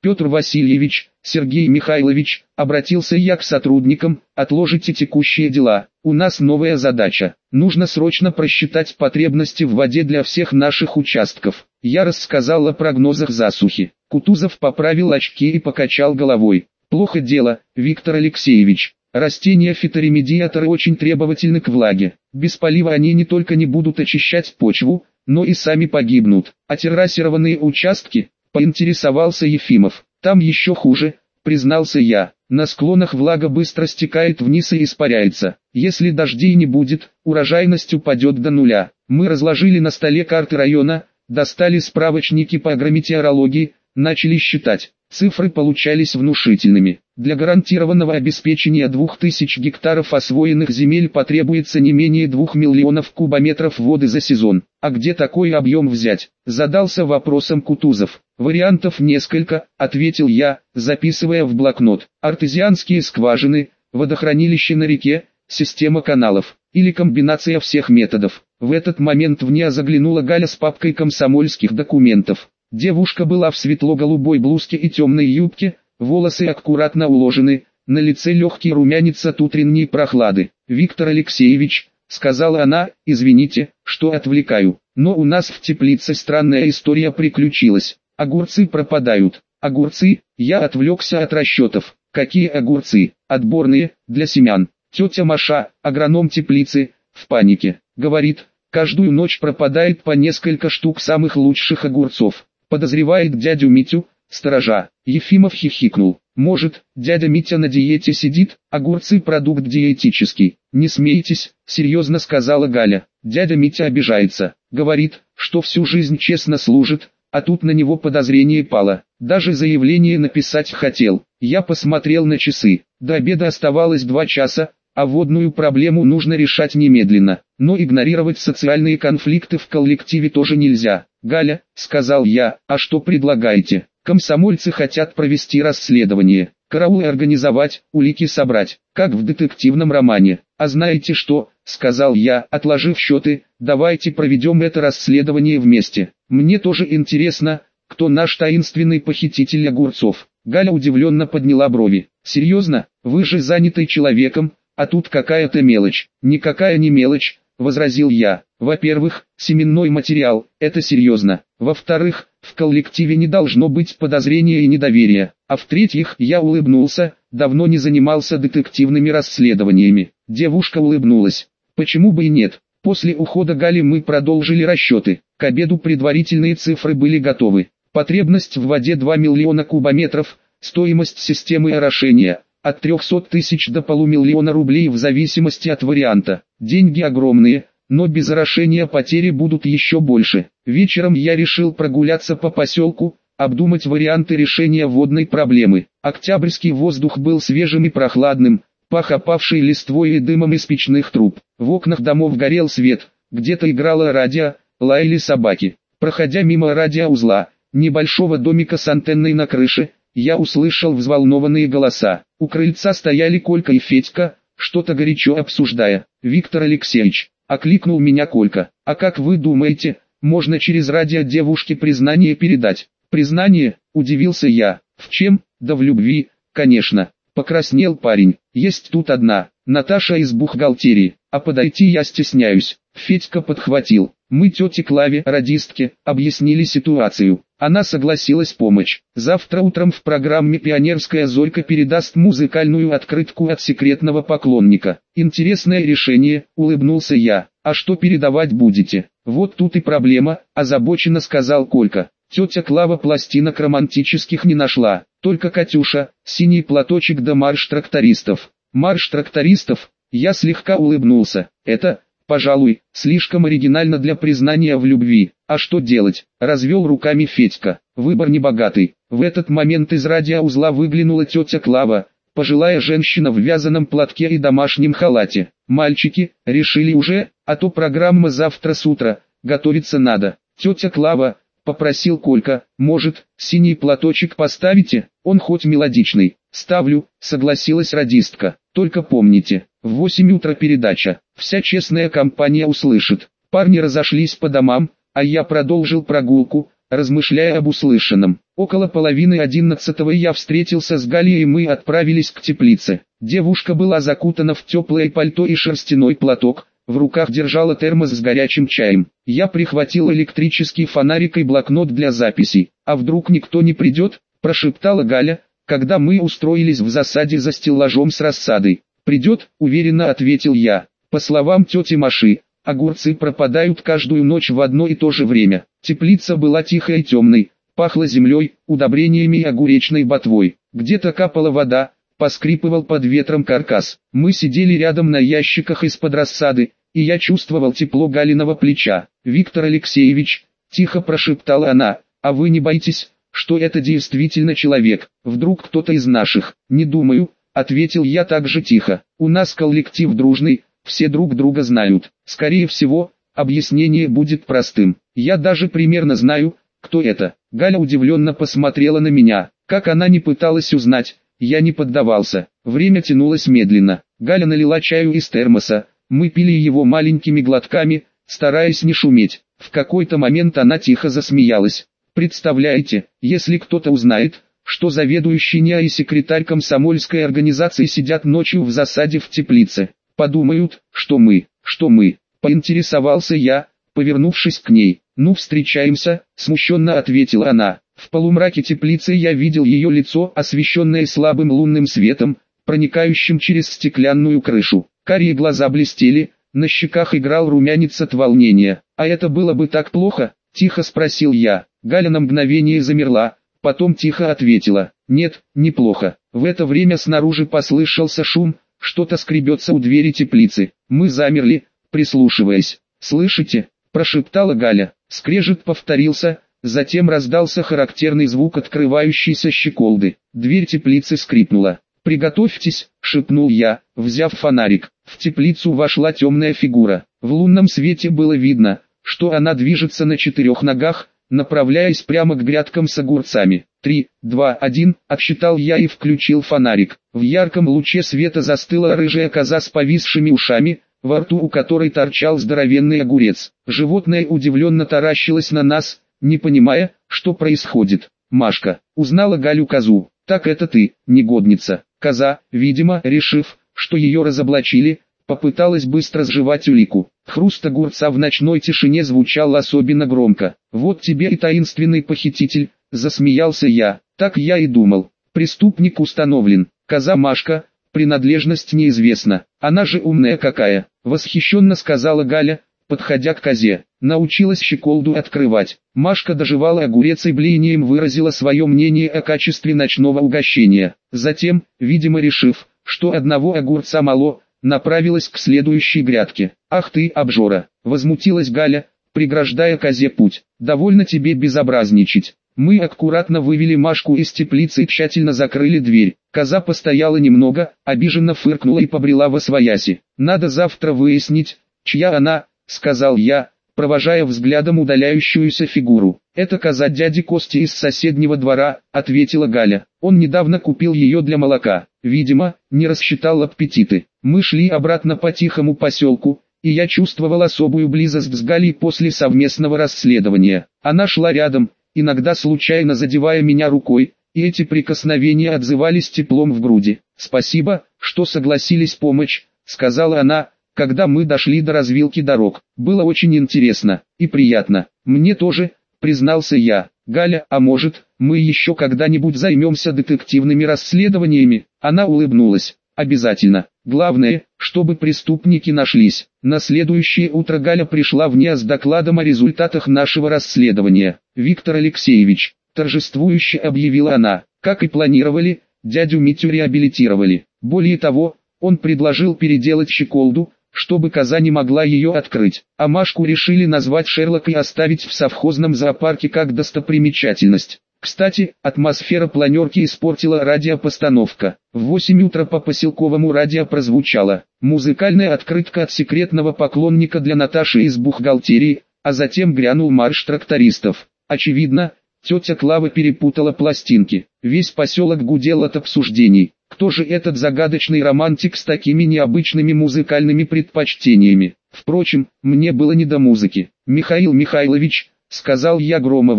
Петр Васильевич, Сергей Михайлович, обратился я к сотрудникам, отложите текущие дела, у нас новая задача, нужно срочно просчитать потребности в воде для всех наших участков. Я рассказал о прогнозах засухи. Кутузов поправил очки и покачал головой. Плохо дело, Виктор Алексеевич. Растения-фиторемедиаторы очень требовательны к влаге. Без полива они не только не будут очищать почву, но и сами погибнут. А террасированные участки, поинтересовался Ефимов. Там еще хуже, признался я. На склонах влага быстро стекает вниз и испаряется. Если дождей не будет, урожайность упадет до нуля. Мы разложили на столе карты района, достали справочники по агрометеорологии, начали считать. Цифры получались внушительными. Для гарантированного обеспечения 2000 гектаров освоенных земель потребуется не менее 2 миллионов кубометров воды за сезон. А где такой объем взять? Задался вопросом Кутузов. Вариантов несколько, ответил я, записывая в блокнот. Артезианские скважины, водохранилище на реке, система каналов. Или комбинация всех методов. В этот момент в нее заглянула Галя с папкой комсомольских документов. Девушка была в светло-голубой блузке и темной юбке, волосы аккуратно уложены, на лице легкий румянец от утренней прохлады. «Виктор Алексеевич», — сказала она, — «извините, что отвлекаю, но у нас в теплице странная история приключилась. Огурцы пропадают». «Огурцы?» — я отвлекся от расчетов. «Какие огурцы?» «Отборные, для семян». Тетя Маша, агроном теплицы, в панике. Говорит, каждую ночь пропадает по несколько штук самых лучших огурцов. Подозревает дядю Митю, сторожа. Ефимов хихикнул. Может, дядя Митя на диете сидит, огурцы продукт диетический. Не смейтесь, серьезно сказала Галя. Дядя Митя обижается. Говорит, что всю жизнь честно служит, а тут на него подозрение пало. Даже заявление написать хотел. Я посмотрел на часы. До обеда оставалось 2 часа, а водную проблему нужно решать немедленно. Но игнорировать социальные конфликты в коллективе тоже нельзя. «Галя», — сказал я, — «а что предлагаете? Комсомольцы хотят провести расследование, караулы организовать, улики собрать, как в детективном романе. А знаете что?» — сказал я, отложив счеты, — «давайте проведем это расследование вместе. Мне тоже интересно, кто наш таинственный похититель огурцов». Галя удивленно подняла брови. «Серьезно? Вы же занятый человеком, а тут какая-то мелочь». «Никакая не мелочь», — возразил я. «Во-первых, семенной материал, это серьезно. Во-вторых, в коллективе не должно быть подозрения и недоверия. А в-третьих, я улыбнулся, давно не занимался детективными расследованиями». Девушка улыбнулась. «Почему бы и нет?» После ухода Гали мы продолжили расчеты. К обеду предварительные цифры были готовы. Потребность в воде 2 миллиона кубометров, стоимость системы орошения от 300 тысяч до полумиллиона рублей в зависимости от варианта. Деньги огромные, но без орошения потери будут еще больше. Вечером я решил прогуляться по поселку, обдумать варианты решения водной проблемы. Октябрьский воздух был свежим и прохладным, пах опавшей листвой и дымом из печных труб. В окнах домов горел свет, где-то играло радио, лаяли собаки. Проходя мимо радиоузла, небольшого домика с антенной на крыше, я услышал взволнованные голоса. У крыльца стояли Колька и Федька, что-то горячо обсуждая. «Виктор Алексеевич», — окликнул меня Колька, — «а как вы думаете, можно через радио девушке признание передать?» «Признание?» — удивился я. «В чем?» «Да в любви, конечно». Покраснел парень. «Есть тут одна, Наташа из бухгалтерии, а подойти я стесняюсь». Федька подхватил. Мы тете Клаве, радистке, объяснили ситуацию. Она согласилась помочь. Завтра утром в программе «Пионерская зорька» передаст музыкальную открытку от секретного поклонника. Интересное решение, улыбнулся я. А что передавать будете? Вот тут и проблема, озабоченно сказал Колька. Тетя Клава пластинок романтических не нашла, только «Катюша», «Синий платочек» да «Марш трактористов». «Марш трактористов», я слегка улыбнулся. Это, пожалуй, слишком оригинально для признания в любви. А что делать? Развел руками Федька. Выбор небогатый. В этот момент из радиоузла выглянула тетя Клава, пожилая женщина в вязаном платке и домашнем халате. «Мальчики, решили уже, а то программа завтра с утра, готовиться надо». «Тетя Клава», — попросил Колька, — «может, «Синий платочек» поставите? Он хоть мелодичный». «Ставлю», — согласилась радистка. «Только помните, в 8 утра передача, вся честная компания услышит». Парни разошлись по домам, а я продолжил прогулку, размышляя об услышанном. Около половины 11 я встретился с Галей, и мы отправились к теплице. Девушка была закутана в теплое пальто и шерстяной платок, в руках держала термос с горячим чаем. Я прихватил электрический фонарик и блокнот для записей. «А вдруг никто не придет?» – прошептала Галя, когда мы устроились в засаде за стеллажом с рассадой. «Придет», – уверенно ответил я. По словам тети Маши, огурцы пропадают каждую ночь в одно и то же время. Теплица была тихой и темной, пахло землей, удобрениями и огуречной ботвой. Где-то капала вода, поскрипывал под ветром каркас. Мы сидели рядом на ящиках из-под рассады, и я чувствовал тепло Галиного плеча. «Виктор Алексеевич», – тихо прошептала она, – «а вы не боитесь, что это действительно человек? Вдруг кто-то из наших?» «Не думаю», – ответил я также тихо. «У нас коллектив дружный, все друг друга знают. Скорее всего, объяснение будет простым. Я даже примерно знаю, кто это». Галя удивленно посмотрела на меня. Как она не пыталась узнать, я не поддавался. Время тянулось медленно. Галя налила чаю из термоса. Мы пили его маленькими глотками, стараясь не шуметь. В какой-то момент она тихо засмеялась. «Представляете, если кто-то узнает, что заведующий НИА и секретарь комсомольской организации сидят ночью в засаде в теплице, подумают, что мы, поинтересовался я, повернувшись к ней. «Ну, встречаемся», смущенно ответила она. В полумраке теплицы я видел ее лицо, освещенное слабым лунным светом, проникающим через стеклянную крышу. Карие глаза блестели, на щеках играл румянец от волнения. «А это было бы так плохо?» – тихо спросил я. Галя на мгновение замерла, потом тихо ответила: «Нет, неплохо». В это время снаружи послышался шум, что-то скребется у двери теплицы. Мы замерли, прислушиваясь. «Слышите?» – прошептала Галя. Скрежет повторился, затем раздался характерный звук открывающейся щеколды. Дверь теплицы скрипнула. «Приготовьтесь», – шепнул я, взяв фонарик. В теплицу вошла темная фигура. В лунном свете было видно, что она движется на 4 ногах, направляясь прямо к грядкам с огурцами. 3, 2, 1, отсчитал я и включил фонарик. В ярком луче света застыла рыжая коза с повисшими ушами, во рту у которой торчал здоровенный огурец. Животное удивленно таращилось на нас, не понимая, что происходит. «Машка, узнала Галю-козу. Так это ты, негодница». Коза, видимо, решив, что ее разоблачили, попыталась быстро сживать улику. Хруст огурца в ночной тишине звучал особенно громко. «Вот тебе и таинственный похититель», — засмеялся я. «Так я и думал. Преступник установлен. Коза Машка, принадлежность неизвестна. Она же умная какая», — восхищенно сказала Галя, подходя к козе. Научилась щеколду открывать. Машка дожевала огурец и блеянием выразила свое мнение о качестве ночного угощения. Затем, видимо решив, что одного огурца мало, направилась к следующей грядке. «Ах ты, обжора!» — возмутилась Галя, преграждая козе путь. «Довольно тебе безобразничать». Мы аккуратно вывели Машку из теплицы и тщательно закрыли дверь. Коза постояла немного, обиженно фыркнула и побрела восвояси. «Надо завтра выяснить, чья она», — сказал я, провожая взглядом удаляющуюся фигуру. «Это коза дяди Кости из соседнего двора», — ответила Галя. «Он недавно купил ее для молока. Видимо, не рассчитал аппетиты». Мы шли обратно по тихому поселку, и я чувствовал особую близость с Галей после совместного расследования. Она шла рядом, иногда случайно задевая меня рукой, и эти прикосновения отзывались теплом в груди. «Спасибо, что согласились помочь», — сказала она, когда мы дошли до развилки дорог. «Было очень интересно и приятно». «Мне тоже», — признался я. «Галя, а может, мы еще когда-нибудь займемся детективными расследованиями?» Она улыбнулась. «Обязательно. Главное, чтобы преступники нашлись». На следующее утро Галя пришла в НИА с докладом о результатах нашего расследования. «Виктор Алексеевич», — торжествующе объявила она, — «как и планировали, дядю Митю реабилитировали. Более того, он предложил переделать щеколду, чтобы коза не могла ее открыть, а Машку решили назвать Шерлок и оставить в совхозном зоопарке как достопримечательность. Кстати, атмосфера планерки испортила радиопостановка. В 8 утра по поселковому радио прозвучала музыкальная открытка от секретного поклонника для Наташи из бухгалтерии, а затем грянул марш трактористов. Очевидно, тетя Клава перепутала пластинки. Весь поселок гудел от обсуждений. Кто же этот загадочный романтик с такими необычными музыкальными предпочтениями? Впрочем, мне было не до музыки. «Михаил Михайлович», — сказал я Громову,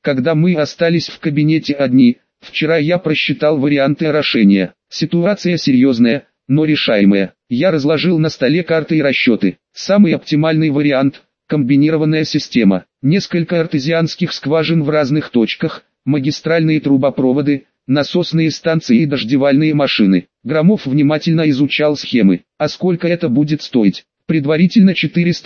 когда мы остались в кабинете одни, вчера я просчитал варианты орошения. Ситуация серьезная, но решаемая. Я разложил на столе карты и расчеты. Самый оптимальный вариант – комбинированная система. Несколько артезианских скважин в разных точках, магистральные трубопроводы, насосные станции и дождевальные машины. Громов внимательно изучал схемы. А сколько это будет стоить? Предварительно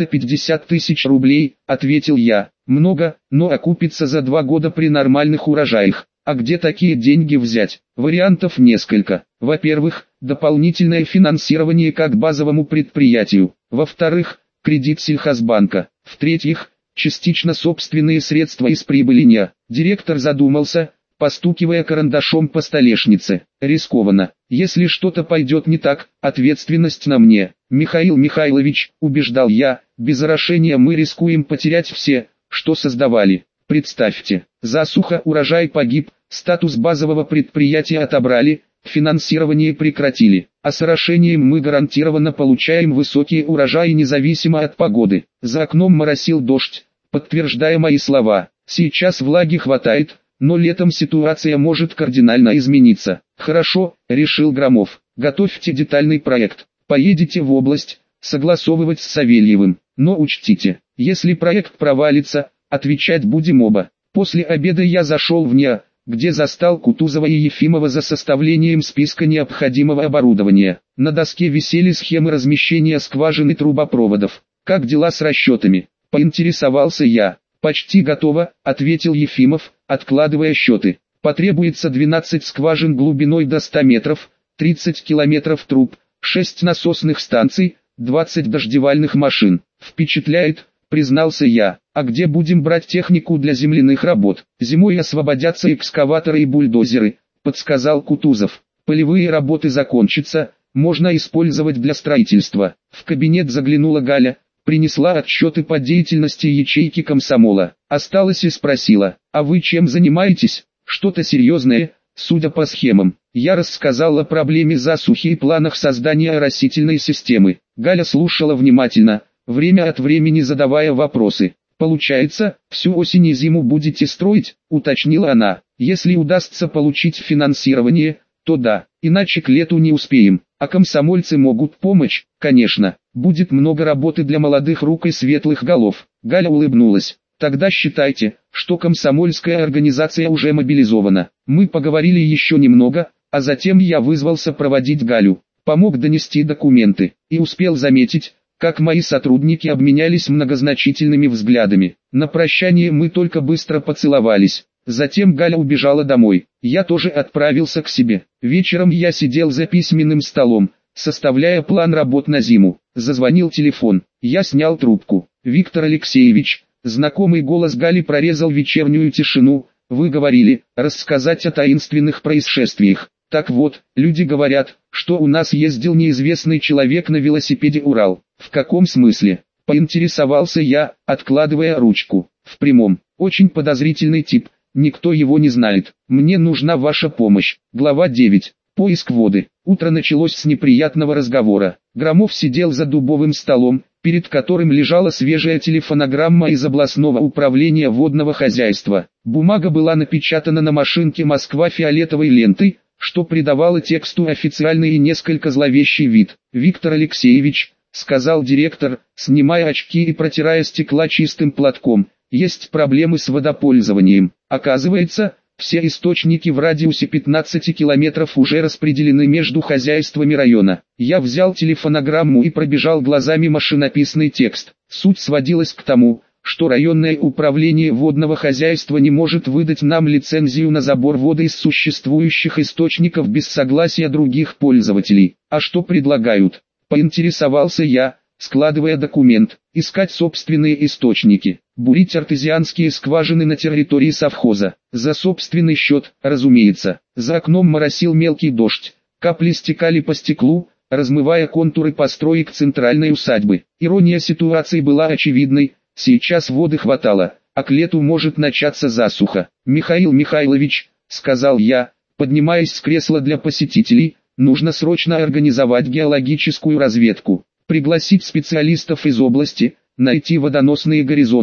450 тысяч рублей, ответил я. Много, но окупится за 2 года при нормальных урожаях. А где такие деньги взять? Вариантов несколько. Во-первых, дополнительное финансирование как базовому предприятию. Во-вторых, кредит сельхозбанка. В-третьих, частично собственные средства из прибыли НИА. Директор задумался, постукивая карандашом по столешнице. Рискованно. Если что-то пойдет не так, ответственность на мне. Михаил Михайлович, убеждал я, без орошения мы рискуем потерять все, что создавали. Представьте, засуха, урожай погиб, статус базового предприятия отобрали, финансирование прекратили. А с орошением мы гарантированно получаем высокие урожаи независимо от погоды. За окном моросил дождь, подтверждая мои слова. Сейчас влаги хватает, но летом ситуация может кардинально измениться. Хорошо, решил Громов. Готовьте детальный проект. Поедете в область, согласовывать с Савельевым. Но учтите, если проект провалится, отвечать будем оба. После обеда я зашел в НИА, где застал Кутузова и Ефимова за составлением списка необходимого оборудования. На доске висели схемы размещения скважин и трубопроводов. Как дела с расчетами? Поинтересовался я. Почти готово, ответил Ефимов, откладывая счеты. Потребуется 12 скважин глубиной до 100 метров, 30 километров труб, 6 насосных станций, 20 дождевальных машин. Впечатляет, признался я. А где будем брать технику для земляных работ? Зимой освободятся экскаваторы и бульдозеры, подсказал Кутузов. Полевые работы закончатся, можно использовать для строительства. В кабинет заглянула Галя, принесла отчеты по деятельности ячейки комсомола. Осталась и спросила: а вы чем занимаетесь? Что-то серьезное, судя по схемам. Я рассказал о проблеме засухи и планах создания оросительной системы. Галя слушала внимательно, время от времени задавая вопросы. «Получается, всю осень и зиму будете строить?» – уточнила она. «Если удастся получить финансирование, то да, иначе к лету не успеем. А комсомольцы могут помочь, конечно. Будет много работы для молодых рук и светлых голов». Галя улыбнулась. «Тогда считайте, что комсомольская организация уже мобилизована». Мы поговорили еще немного, а затем я вызвался проводить Галю. Помог донести документы и успел заметить, как мои сотрудники обменялись многозначительными взглядами. На прощание мы только быстро поцеловались. Затем Галя убежала домой. Я тоже отправился к себе. Вечером я сидел за письменным столом, составляя план работ на зиму. Зазвонил телефон. Я снял трубку. «Виктор Алексеевич», знакомый голос Гали прорезал вечернюю тишину. «Вы говорили, рассказать о таинственных происшествиях. Так вот, люди говорят, что у нас ездил неизвестный человек на велосипеде Урал». «В каком смысле?» – поинтересовался я, откладывая ручку. «В прямом. Очень подозрительный тип, никто его не знает. Мне нужна ваша помощь». Глава 9. Поиск воды. Утро началось с неприятного разговора. Громов сидел за дубовым столом, перед которым лежала свежая телефонограмма из областного управления водного хозяйства. Бумага была напечатана на машинке «Москва» фиолетовой лентой, что придавало тексту официальный и несколько зловещий вид. «Виктор Алексеевич», — сказал директор, снимая очки и протирая стекла чистым платком, — «есть проблемы с водопользованием. Оказывается, все источники в радиусе 15 километров уже распределены между хозяйствами района». Я взял телефонограмму и пробежал глазами машинописный текст. Суть сводилась к тому, что районное управление водного хозяйства не может выдать нам лицензию на забор воды из существующих источников без согласия других пользователей. А что предлагают? Поинтересовался я, складывая документ. Искать собственные источники, бурить артезианские скважины на территории совхоза. За собственный счет, разумеется. За окном моросил мелкий дождь, капли стекали по стеклу, размывая контуры построек центральной усадьбы. Ирония ситуации была очевидной, сейчас воды хватало, а к лету может начаться засуха. «Михаил Михайлович», — сказал я, поднимаясь с кресла для посетителей, — «нужно срочно организовать геологическую разведку, пригласить специалистов из области, найти водоносные горизонты,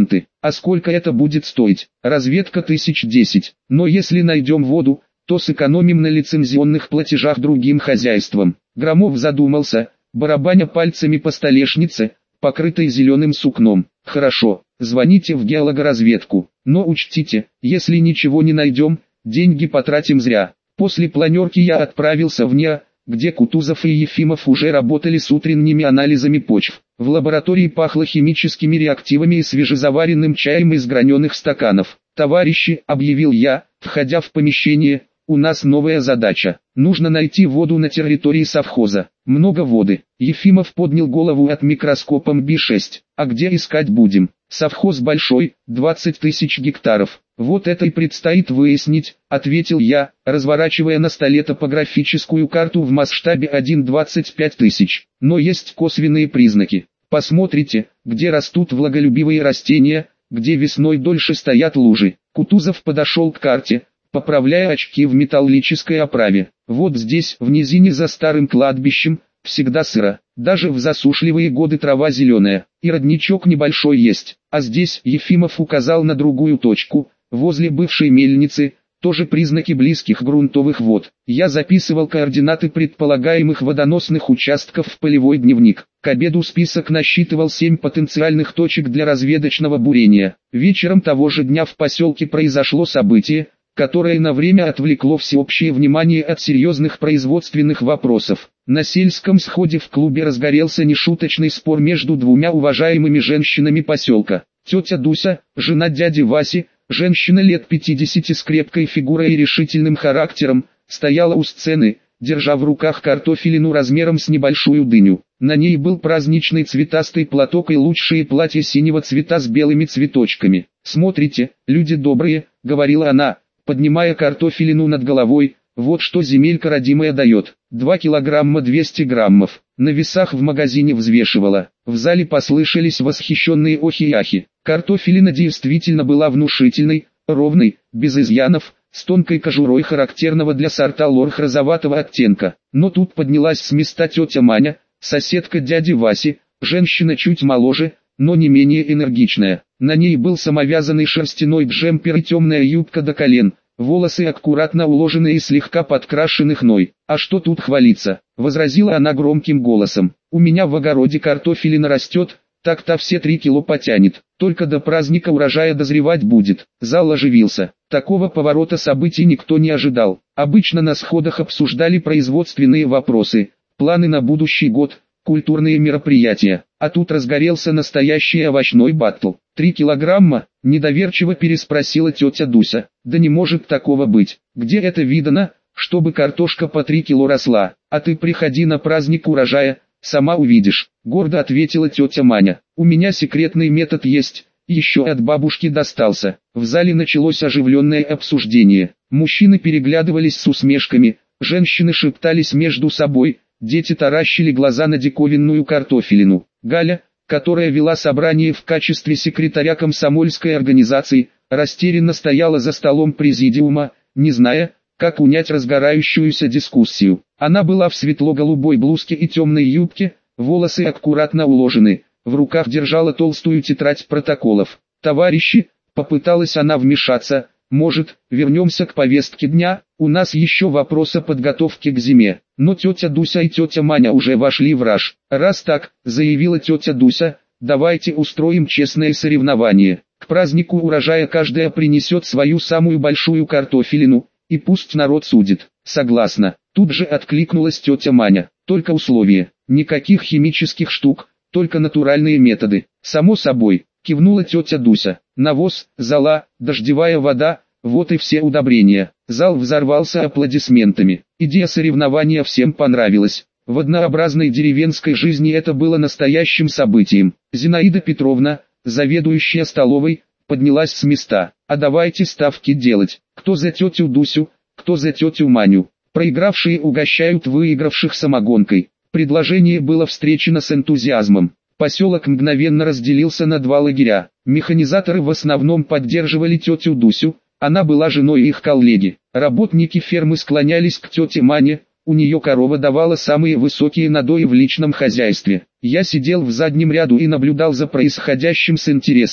А сколько это будет стоить? Разведка 1010. Но если найдем воду, то сэкономим на лицензионных платежах другим хозяйствам. Громов задумался, барабаня пальцами по столешнице, покрытой зеленым сукном. Хорошо, звоните в геологоразведку, но учтите, если ничего не найдем, деньги потратим зря. После планерки я отправился в НИА, где Кутузов и Ефимов уже работали с утренними анализами почв. В лаборатории пахло химическими реактивами и свежезаваренным чаем из граненых стаканов. «Товарищи», — объявил я, входя в помещение, — «у нас новая задача. Нужно найти воду на территории совхоза. Много воды». Ефимов поднял голову от микроскопом B6. «А где искать будем? Совхоз большой, 20 тысяч гектаров. Вот это и предстоит выяснить», — ответил я, разворачивая на столе топографическую карту в масштабе 1,25 тысяч. Но есть косвенные признаки. Посмотрите, где растут влаголюбивые растения, где весной дольше стоят лужи. Кутузов подошел к карте, поправляя очки в металлической оправе. Вот здесь, в низине за старым кладбищем, всегда сыро. Даже в засушливые годы трава зеленая, и родничок небольшой есть. А здесь Ефимов указал на другую точку, возле бывшей мельницы, тоже признаки близких грунтовых вод. Я записывал координаты предполагаемых водоносных участков в полевой дневник. К обеду список насчитывал 7 потенциальных точек для разведочного бурения. Вечером того же дня в поселке произошло событие, которое на время отвлекло всеобщее внимание от серьезных производственных вопросов. На сельском сходе в клубе разгорелся нешуточный спор между двумя уважаемыми женщинами поселка. Тетя Дуся, жена дяди Васи, женщина лет 50 с крепкой фигурой и решительным характером, стояла у сцены, держа в руках картофелину размером с небольшую дыню. На ней был праздничный цветастый платок и лучшее платье синего цвета с белыми цветочками. «Смотрите, люди добрые», — говорила она, поднимая картофелину над головой, — «вот что земелька родимая дает. 2 килограмма 200 граммов». На весах в магазине взвешивала. В зале послышались восхищенные охи и ахи. Картофелина действительно была внушительной, ровной, без изъянов, с тонкой кожурой характерного для сорта лорх розоватого оттенка. Но тут поднялась с места тетя Маня, соседка дяди Васи, женщина чуть моложе, но не менее энергичная. На ней был самовязанный шерстяной джемпер и темная юбка до колен, волосы аккуратно уложены и слегка подкрашены хной. «А что тут хвалиться?» — возразила она громким голосом. «У меня в огороде картофелина растет, так-то все 3 кило потянет, только до праздника урожая дозревать будет». Зал оживился. Такого поворота событий никто не ожидал. Обычно на сходах обсуждали производственные вопросы, планы на будущий год, культурные мероприятия. А тут разгорелся настоящий овощной баттл. 3 килограмма? Недоверчиво переспросила тетя Дуся. Да не может такого быть. Где это видано, чтобы картошка по 3 кило росла? А ты приходи на праздник урожая, сама увидишь. Гордо ответила тетя Маня. У меня секретный метод есть, еще от бабушки достался. В зале началось оживленное обсуждение. Мужчины переглядывались с усмешками, женщины шептались между собой, дети таращили глаза на диковинную картофелину. Галя, которая вела собрание в качестве секретаря комсомольской организации, растерянно стояла за столом президиума, не зная, как унять разгорающуюся дискуссию. Она была в светло-голубой блузке и темной юбке, волосы аккуратно уложены, в руках держала толстую тетрадь протоколов. «Товарищи», — попыталась она вмешаться, — «может, вернемся к повестке дня, у нас еще вопрос о подготовке к зиме». Но тетя Дуся и тетя Маня уже вошли в раж. «Раз так», — заявила тетя Дуся, — «давайте устроим честное соревнование. К празднику урожая каждая принесет свою самую большую картофелину, и пусть народ судит». «Согласна», — тут же откликнулась тетя Маня. «Только условие, никаких химических штук, только натуральные методы». «Само собой», — кивнула тетя Дуся. «Навоз, зола, дождевая вода, вот и все удобрения». Зал взорвался аплодисментами. Идея соревнования всем понравилась. В однообразной деревенской жизни это было настоящим событием. Зинаида Петровна, заведующая столовой, поднялась с места. «А давайте ставки делать. Кто за тетю Дусю, кто за тетю Маню. Проигравшие угощают выигравших самогонкой». Предложение было встречено с энтузиазмом. Поселок мгновенно разделился на 2 лагеря. Механизаторы в основном поддерживали тетю Дусю, она была женой их коллеги. Работники фермы склонялись к тете Мане, у нее корова давала самые высокие надои в личном хозяйстве. Я сидел в заднем ряду и наблюдал за происходящим с интересом.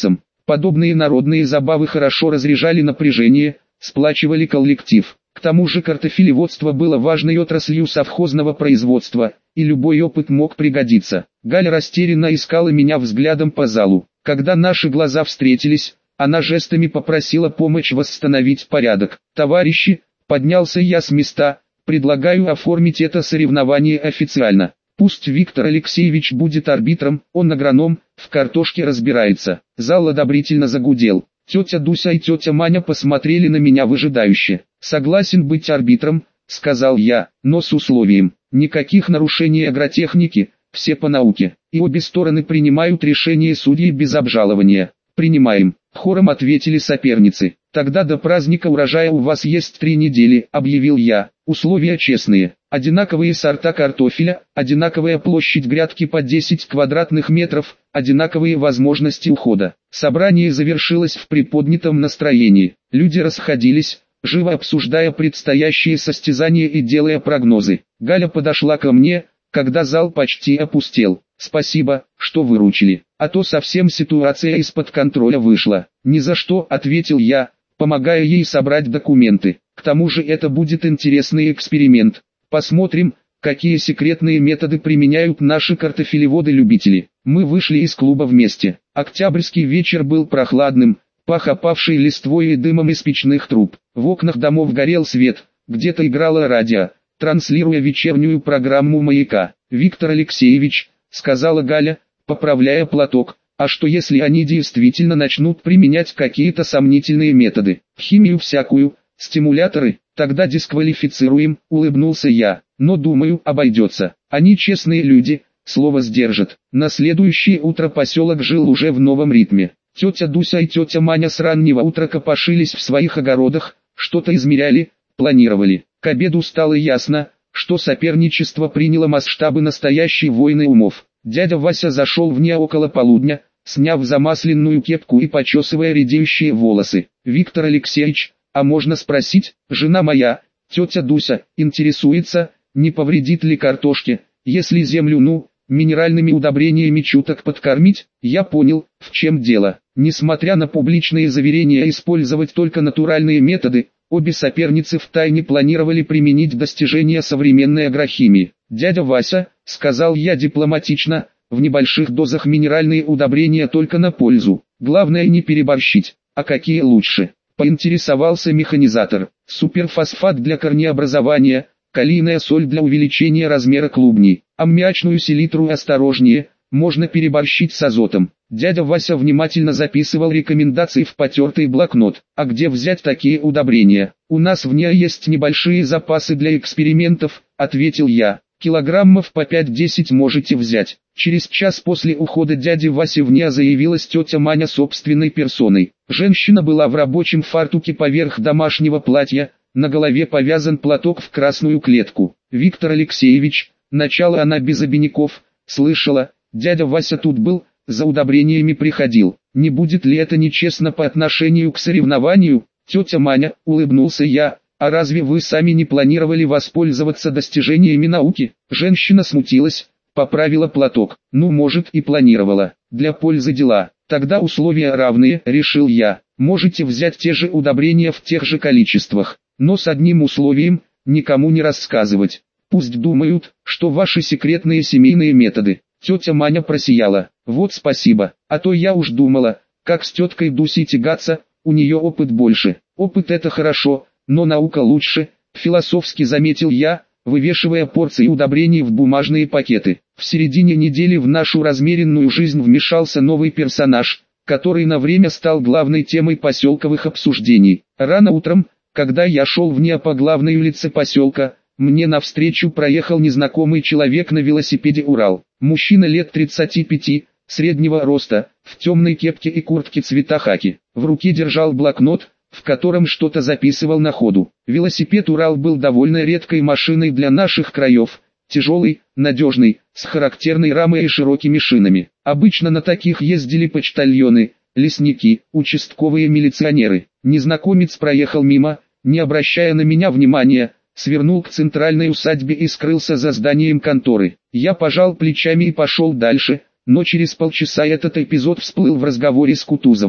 Подобные народные забавы хорошо разряжали напряжение, сплачивали коллектив. К тому же картофелеводство было важной отраслью совхозного производства, и любой опыт мог пригодиться. Галя растерянно искала меня взглядом по залу. Когда наши глаза встретились, она жестами попросила помочь восстановить порядок. «Товарищи», — поднялся я с места, — «предлагаю оформить это соревнование официально. Пусть Виктор Алексеевич будет арбитром, он агроном, в картошке разбирается». Зал одобрительно загудел. Тетя Дуся и тетя Маня посмотрели на меня выжидающе. «Согласен быть арбитром», — сказал я, — «но с условием. Никаких нарушений агротехники, все по науке. И обе стороны принимают решение судьи без обжалования». «Принимаем», — хором ответили соперницы. «Тогда до праздника урожая у вас есть 3 недели», — объявил я. «Условия честные. Одинаковые сорта картофеля, одинаковая площадь грядки по 10 квадратных метров, одинаковые возможности ухода». Собрание завершилось в приподнятом настроении. Люди расходились, живо обсуждая предстоящие состязания и делая прогнозы. Галя подошла ко мне, когда зал почти опустел. «Спасибо, что выручили, а то совсем ситуация из-под контроля вышла». «Ни за что», — ответил я, помогая ей собрать документы. «К тому же это будет интересный эксперимент. Посмотрим, какие секретные методы применяют наши картофелеводы-любители». Мы вышли из клуба вместе. Октябрьский вечер был прохладным, пах опавшей листвой и дымом из печных труб. В окнах домов горел свет, где-то играло радио, транслируя вечернюю программу «Маяка». «Виктор Алексеевич», — сказала Галя, поправляя платок, — «а что если они действительно начнут применять какие-то сомнительные методы, химию всякую, стимуляторы, тогда дисквалифицируем», — улыбнулся я. «Но думаю, обойдется. Они честные люди, слово сдержат». На следующее утро поселок жил уже в новом ритме. Тетя Дуся и тетя Маня с раннего утра копошились в своих огородах, что-то измеряли, планировали. К обеду стало ясно, что соперничество приняло масштабы настоящей войны умов. Дядя Вася зашел в нее около полудня, сняв замасленную кепку и почесывая редеющие волосы. «Виктор Алексеевич, а можно спросить, жена моя, тетя Дуся, интересуется, не повредит ли картошке, если землю, минеральными удобрениями чуток подкормить?» Я понял, в чем дело. Несмотря на публичные заверения использовать только натуральные методы, обе соперницы втайне планировали применить достижения современной агрохимии. «Дядя Вася», — сказал я дипломатично, — «в небольших дозах минеральные удобрения только на пользу. Главное не переборщить». «А какие лучше?» — поинтересовался механизатор. «Суперфосфат для корнеобразования, калийная соль для увеличения размера клубней, аммиачную селитру осторожнее, можно переборщить с азотом». Дядя Вася внимательно записывал рекомендации в потертый блокнот. «А где взять такие удобрения? У нас в ней есть небольшие запасы для экспериментов», — ответил я. «Килограммов по 5-10 можете взять». Через час после ухода дяди Васи в ней заявилась тетя Маня собственной персоной. Женщина была в рабочем фартуке поверх домашнего платья, на голове повязан платок в красную клетку. «Виктор Алексеевич», — начала она без обиняков, — «слышала, дядя Вася тут был, за удобрениями приходил. Не будет ли это нечестно по отношению к соревнованию?» «Тетя Маня», — улыбнулся я, — «а разве вы сами не планировали воспользоваться достижениями науки?» Женщина смутилась, поправила платок. «Ну, может, и планировала. Для пользы дела. Тогда условия равные», — решил я. «Можете взять те же удобрения в тех же количествах, но с одним условием — никому не рассказывать. Пусть думают, что ваши секретные семейные методы». Тетя Маня просияла. «Вот спасибо, а то я уж думала, как с теткой Дусей тягаться, у нее опыт больше». «Опыт — это хорошо, но наука лучше», — философски заметил я, вывешивая порции удобрений в бумажные пакеты. В середине недели в нашу размеренную жизнь вмешался новый персонаж, который на время стал главной темой поселковых обсуждений. Рано утром, когда я шел вне по главной улице поселка, мне навстречу проехал незнакомый человек на велосипеде «Урал». Мужчина лет 35, среднего роста, в темной кепке и куртке цвета хаки. В руке держал блокнот, в котором что-то записывал на ходу. Велосипед «Урал» был довольно редкой машиной для наших краев, тяжелый, надежный, с характерной рамой и широкими шинами. Обычно на таких ездили почтальоны, лесники, участковые милиционеры. Незнакомец проехал мимо, не обращая на меня внимания, свернул к центральной усадьбе и скрылся за зданием конторы. Я пожал плечами и пошел дальше, но через полчаса этот эпизод всплыл в разговоре с Кутузовым.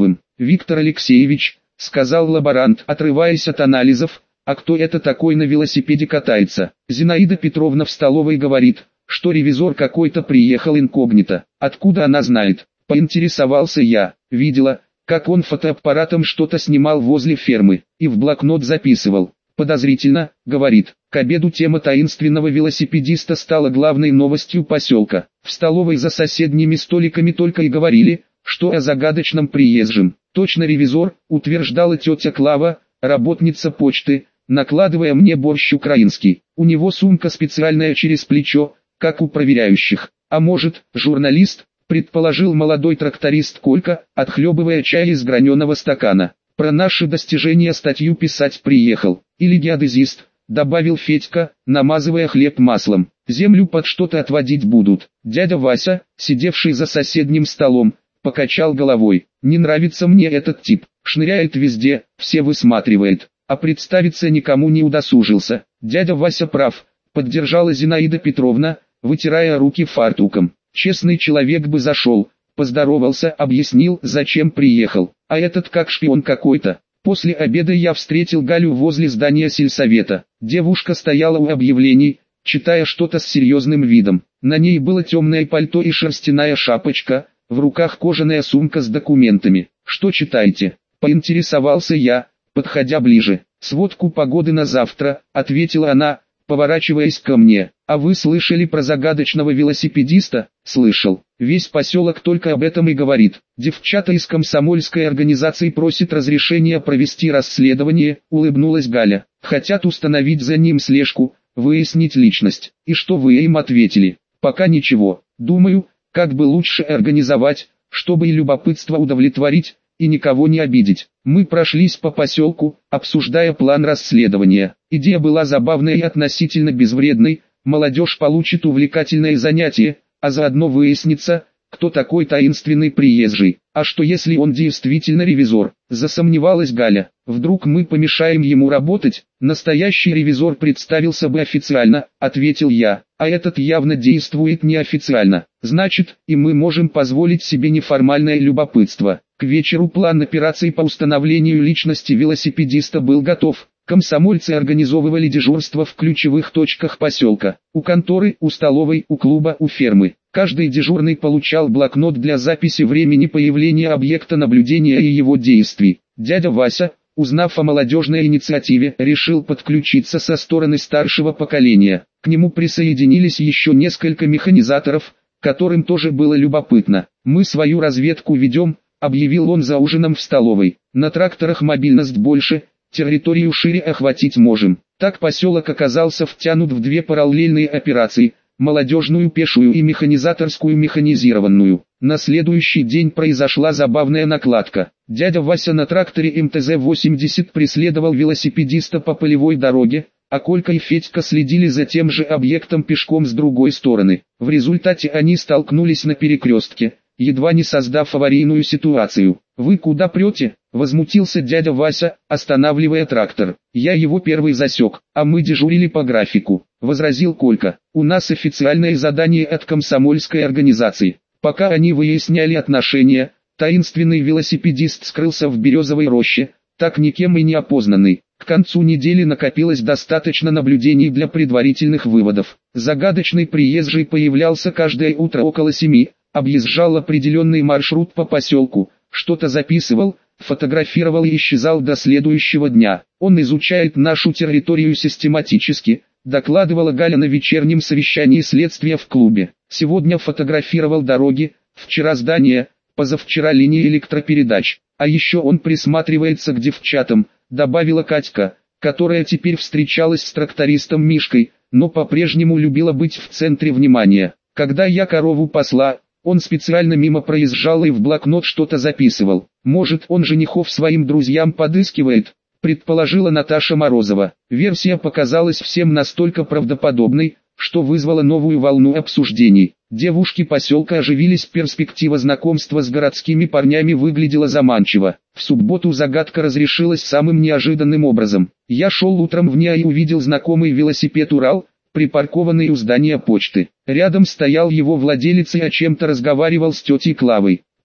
Виктор Алексеевич, сказал лаборант, отрываясь от анализов, а кто это такой на велосипеде катается? Зинаида Петровна в столовой говорит, что ревизор какой-то приехал инкогнито. Откуда она знает? Поинтересовался я. Видела, как он фотоаппаратом что-то снимал возле фермы, и в блокнот записывал. Подозрительно, говорит. К обеду тема таинственного велосипедиста стала главной новостью поселка. В столовой за соседними столиками только и говорили, что о загадочном приезжем. Точно ревизор, утверждала тетя Клава, работница почты, накладывая мне борщ украинский. У него сумка специальная через плечо, как у проверяющих. А может, журналист, предположил молодой тракторист Колька, отхлебывая чай из граненого стакана. Про наши достижения статью писать приехал. Или геодезист, добавил Федька, намазывая хлеб маслом. Землю под что-то отводить будут. Дядя Вася, сидевший за соседним столом, покачал головой. Не нравится мне этот тип. Шныряет везде, все высматривает. А представиться никому не удосужился. Дядя Вася прав, поддержала Зинаида Петровна, вытирая руки фартуком. Честный человек бы зашел, поздоровался, объяснил, зачем приехал. А этот как шпион какой-то. После обеда я встретил Галю возле здания сельсовета. Девушка стояла у объявлений, читая что-то с серьезным видом. На ней было темное пальто и шерстяная шапочка, в руках кожаная сумка с документами. «Что читаете?» – поинтересовался я, подходя ближе. «Сводку погоды на завтра», – ответила она, поворачиваясь ко мне. «А вы слышали про загадочного велосипедиста?» «Слышал. Весь поселок только об этом и говорит. Девчата из комсомольской организации просят разрешения провести расследование», — улыбнулась Галя. «Хотят установить за ним слежку, выяснить личность». «И что вы им ответили?» «Пока ничего. Думаю, как бы лучше организовать, чтобы и любопытство удовлетворить, и никого не обидеть». Мы прошлись по поселку, обсуждая план расследования. Идея была забавной и относительно безвредной. Молодежь получит увлекательное занятие, а заодно выяснится, кто такой таинственный приезжий. А что если он действительно ревизор? Засомневалась Галя. Вдруг мы помешаем ему работать? Настоящий ревизор представился бы официально, ответил я. А этот явно действует неофициально. Значит, и мы можем позволить себе неформальное любопытство. К вечеру план операции по установлению личности велосипедиста был готов. Комсомольцы организовывали дежурство в ключевых точках поселка. У конторы, у столовой, у клуба, у фермы. Каждый дежурный получал блокнот для записи времени появления объекта наблюдения и его действий. Дядя Вася, узнав о молодежной инициативе, решил подключиться со стороны старшего поколения. К нему присоединились еще несколько механизаторов, которым тоже было любопытно. «Мы свою разведку ведем», — объявил он за ужином в столовой. «На тракторах мобильность больше, территорию шире охватить можем». Так поселок оказался втянут в две параллельные операции – молодежную пешую и механизаторскую механизированную. На следующий день произошла забавная накладка. Дядя Вася на тракторе МТЗ-80 преследовал велосипедиста по полевой дороге, а Колька и Федька следили за тем же объектом пешком с другой стороны. В результате они столкнулись на перекрестке, едва не создав аварийную ситуацию. «Вы куда прете?» – возмутился дядя Вася, останавливая трактор. «Я его первый засек, а мы дежурили по графику», – возразил Колька. «У нас официальное задание от комсомольской организации». Пока они выясняли отношения, таинственный велосипедист скрылся в березовой роще, так никем и не опознанный. К концу недели накопилось достаточно наблюдений для предварительных выводов. Загадочный приезжий появлялся каждое утро около 7, объезжал определенный маршрут по поселку, что-то записывал, фотографировал и исчезал до следующего дня. «Он изучает нашу территорию систематически», докладывала Галя на вечернем совещании следствия в клубе. «Сегодня фотографировал дороги, вчера здания, позавчера линии электропередач. А еще он присматривается к девчатам», добавила Катька, которая теперь встречалась с трактористом Мишкой, но по-прежнему любила быть в центре внимания. «Когда я корову пасла, он специально мимо проезжал и в блокнот что-то записывал. Может, он женихов своим друзьям подыскивает», предположила Наташа Морозова. Версия показалась всем настолько правдоподобной, что вызвала новую волну обсуждений. Девушки поселка оживились, перспектива знакомства с городскими парнями выглядела заманчиво. В субботу загадка разрешилась самым неожиданным образом. Я шел утром в НИА и увидел знакомый велосипед «Урал», припаркованный у здания почты. Рядом стоял его владелец и о чем-то разговаривал с тетей Клавой.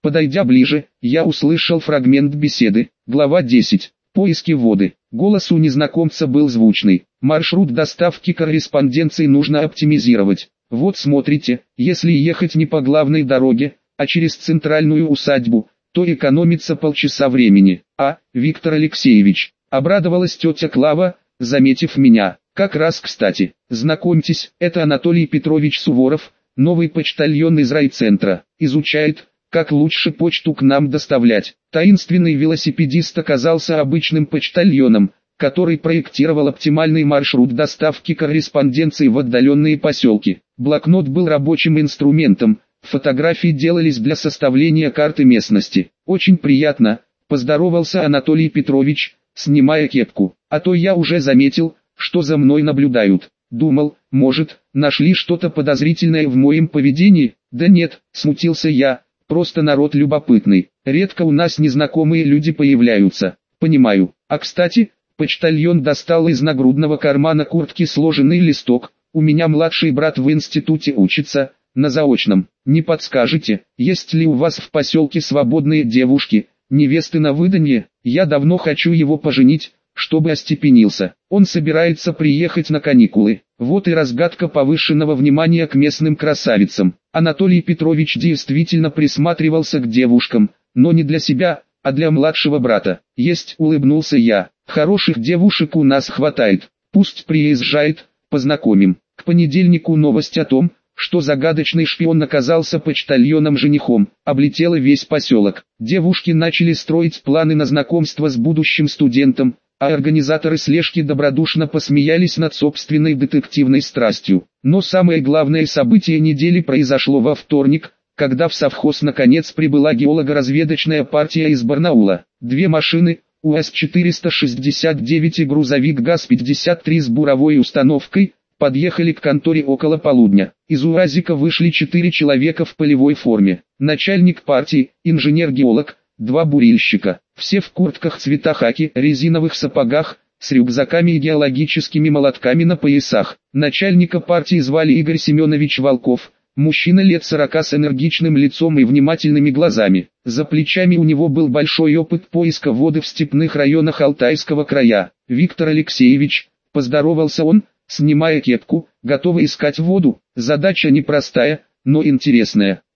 Подойдя ближе, я услышал фрагмент беседы. Глава 10. Поиски воды. Голос у незнакомца был звучный. Маршрут доставки корреспонденции нужно оптимизировать. Вот смотрите, если ехать не по главной дороге, а через центральную усадьбу, то экономится полчаса времени. Виктор Алексеевич, обрадовалась тетя Клава, заметив меня. Как раз кстати, знакомьтесь, это Анатолий Петрович Суворов, новый почтальон из райцентра, изучает, как лучше почту к нам доставлять. Таинственный велосипедист оказался обычным почтальоном, который проектировал оптимальный маршрут доставки корреспонденции в отдаленные поселки. Блокнот был рабочим инструментом, фотографии делались для составления карты местности. Очень приятно, поздоровался Анатолий Петрович, снимая кепку. А то я уже заметил, что за мной наблюдают. Думал, может, нашли что-то подозрительное в моем поведении? Да нет, смутился я, просто народ любопытный. Редко у нас незнакомые люди появляются. Понимаю. А кстати, почтальон достал из нагрудного кармана куртки сложенный листок. У меня младший брат в институте учится, на заочном. Не подскажете, есть ли у вас в поселке свободные девушки, невесты на выданье? Я давно хочу его поженить, чтобы остепенился. Он собирается приехать на каникулы. Вот и разгадка повышенного внимания к местным красавицам. Анатолий Петрович действительно присматривался к девушкам, но не для себя, а для младшего брата. Есть, улыбнулся я. Хороших девушек у нас хватает. Пусть приезжает, познакомим. К понедельнику новость о том, что загадочный шпион оказался почтальоном-женихом, облетела весь поселок. Девушки начали строить планы на знакомство с будущим студентом, а организаторы слежки добродушно посмеялись над собственной детективной страстью. Но самое главное событие недели произошло во вторник, когда в совхоз наконец прибыла геолого-разведочная партия из Барнаула. Две машины, УАЗ-469 и грузовик ГАЗ-53 с буровой установкой, подъехали к конторе около полудня. Из УАЗика вышли 4 человека в полевой форме. Начальник партии, инженер-геолог, 2 бурильщика. Все в куртках цвета хаки, резиновых сапогах, с рюкзаками и геологическими молотками на поясах. Начальника партии звали Игорь Семенович Волков, мужчина лет 40 с энергичным лицом и внимательными глазами. За плечами у него был большой опыт поиска воды в степных районах Алтайского края. Виктор Алексеевич, поздоровался он, снимая кепку, готовы искать воду. Задача непростая, но интересная.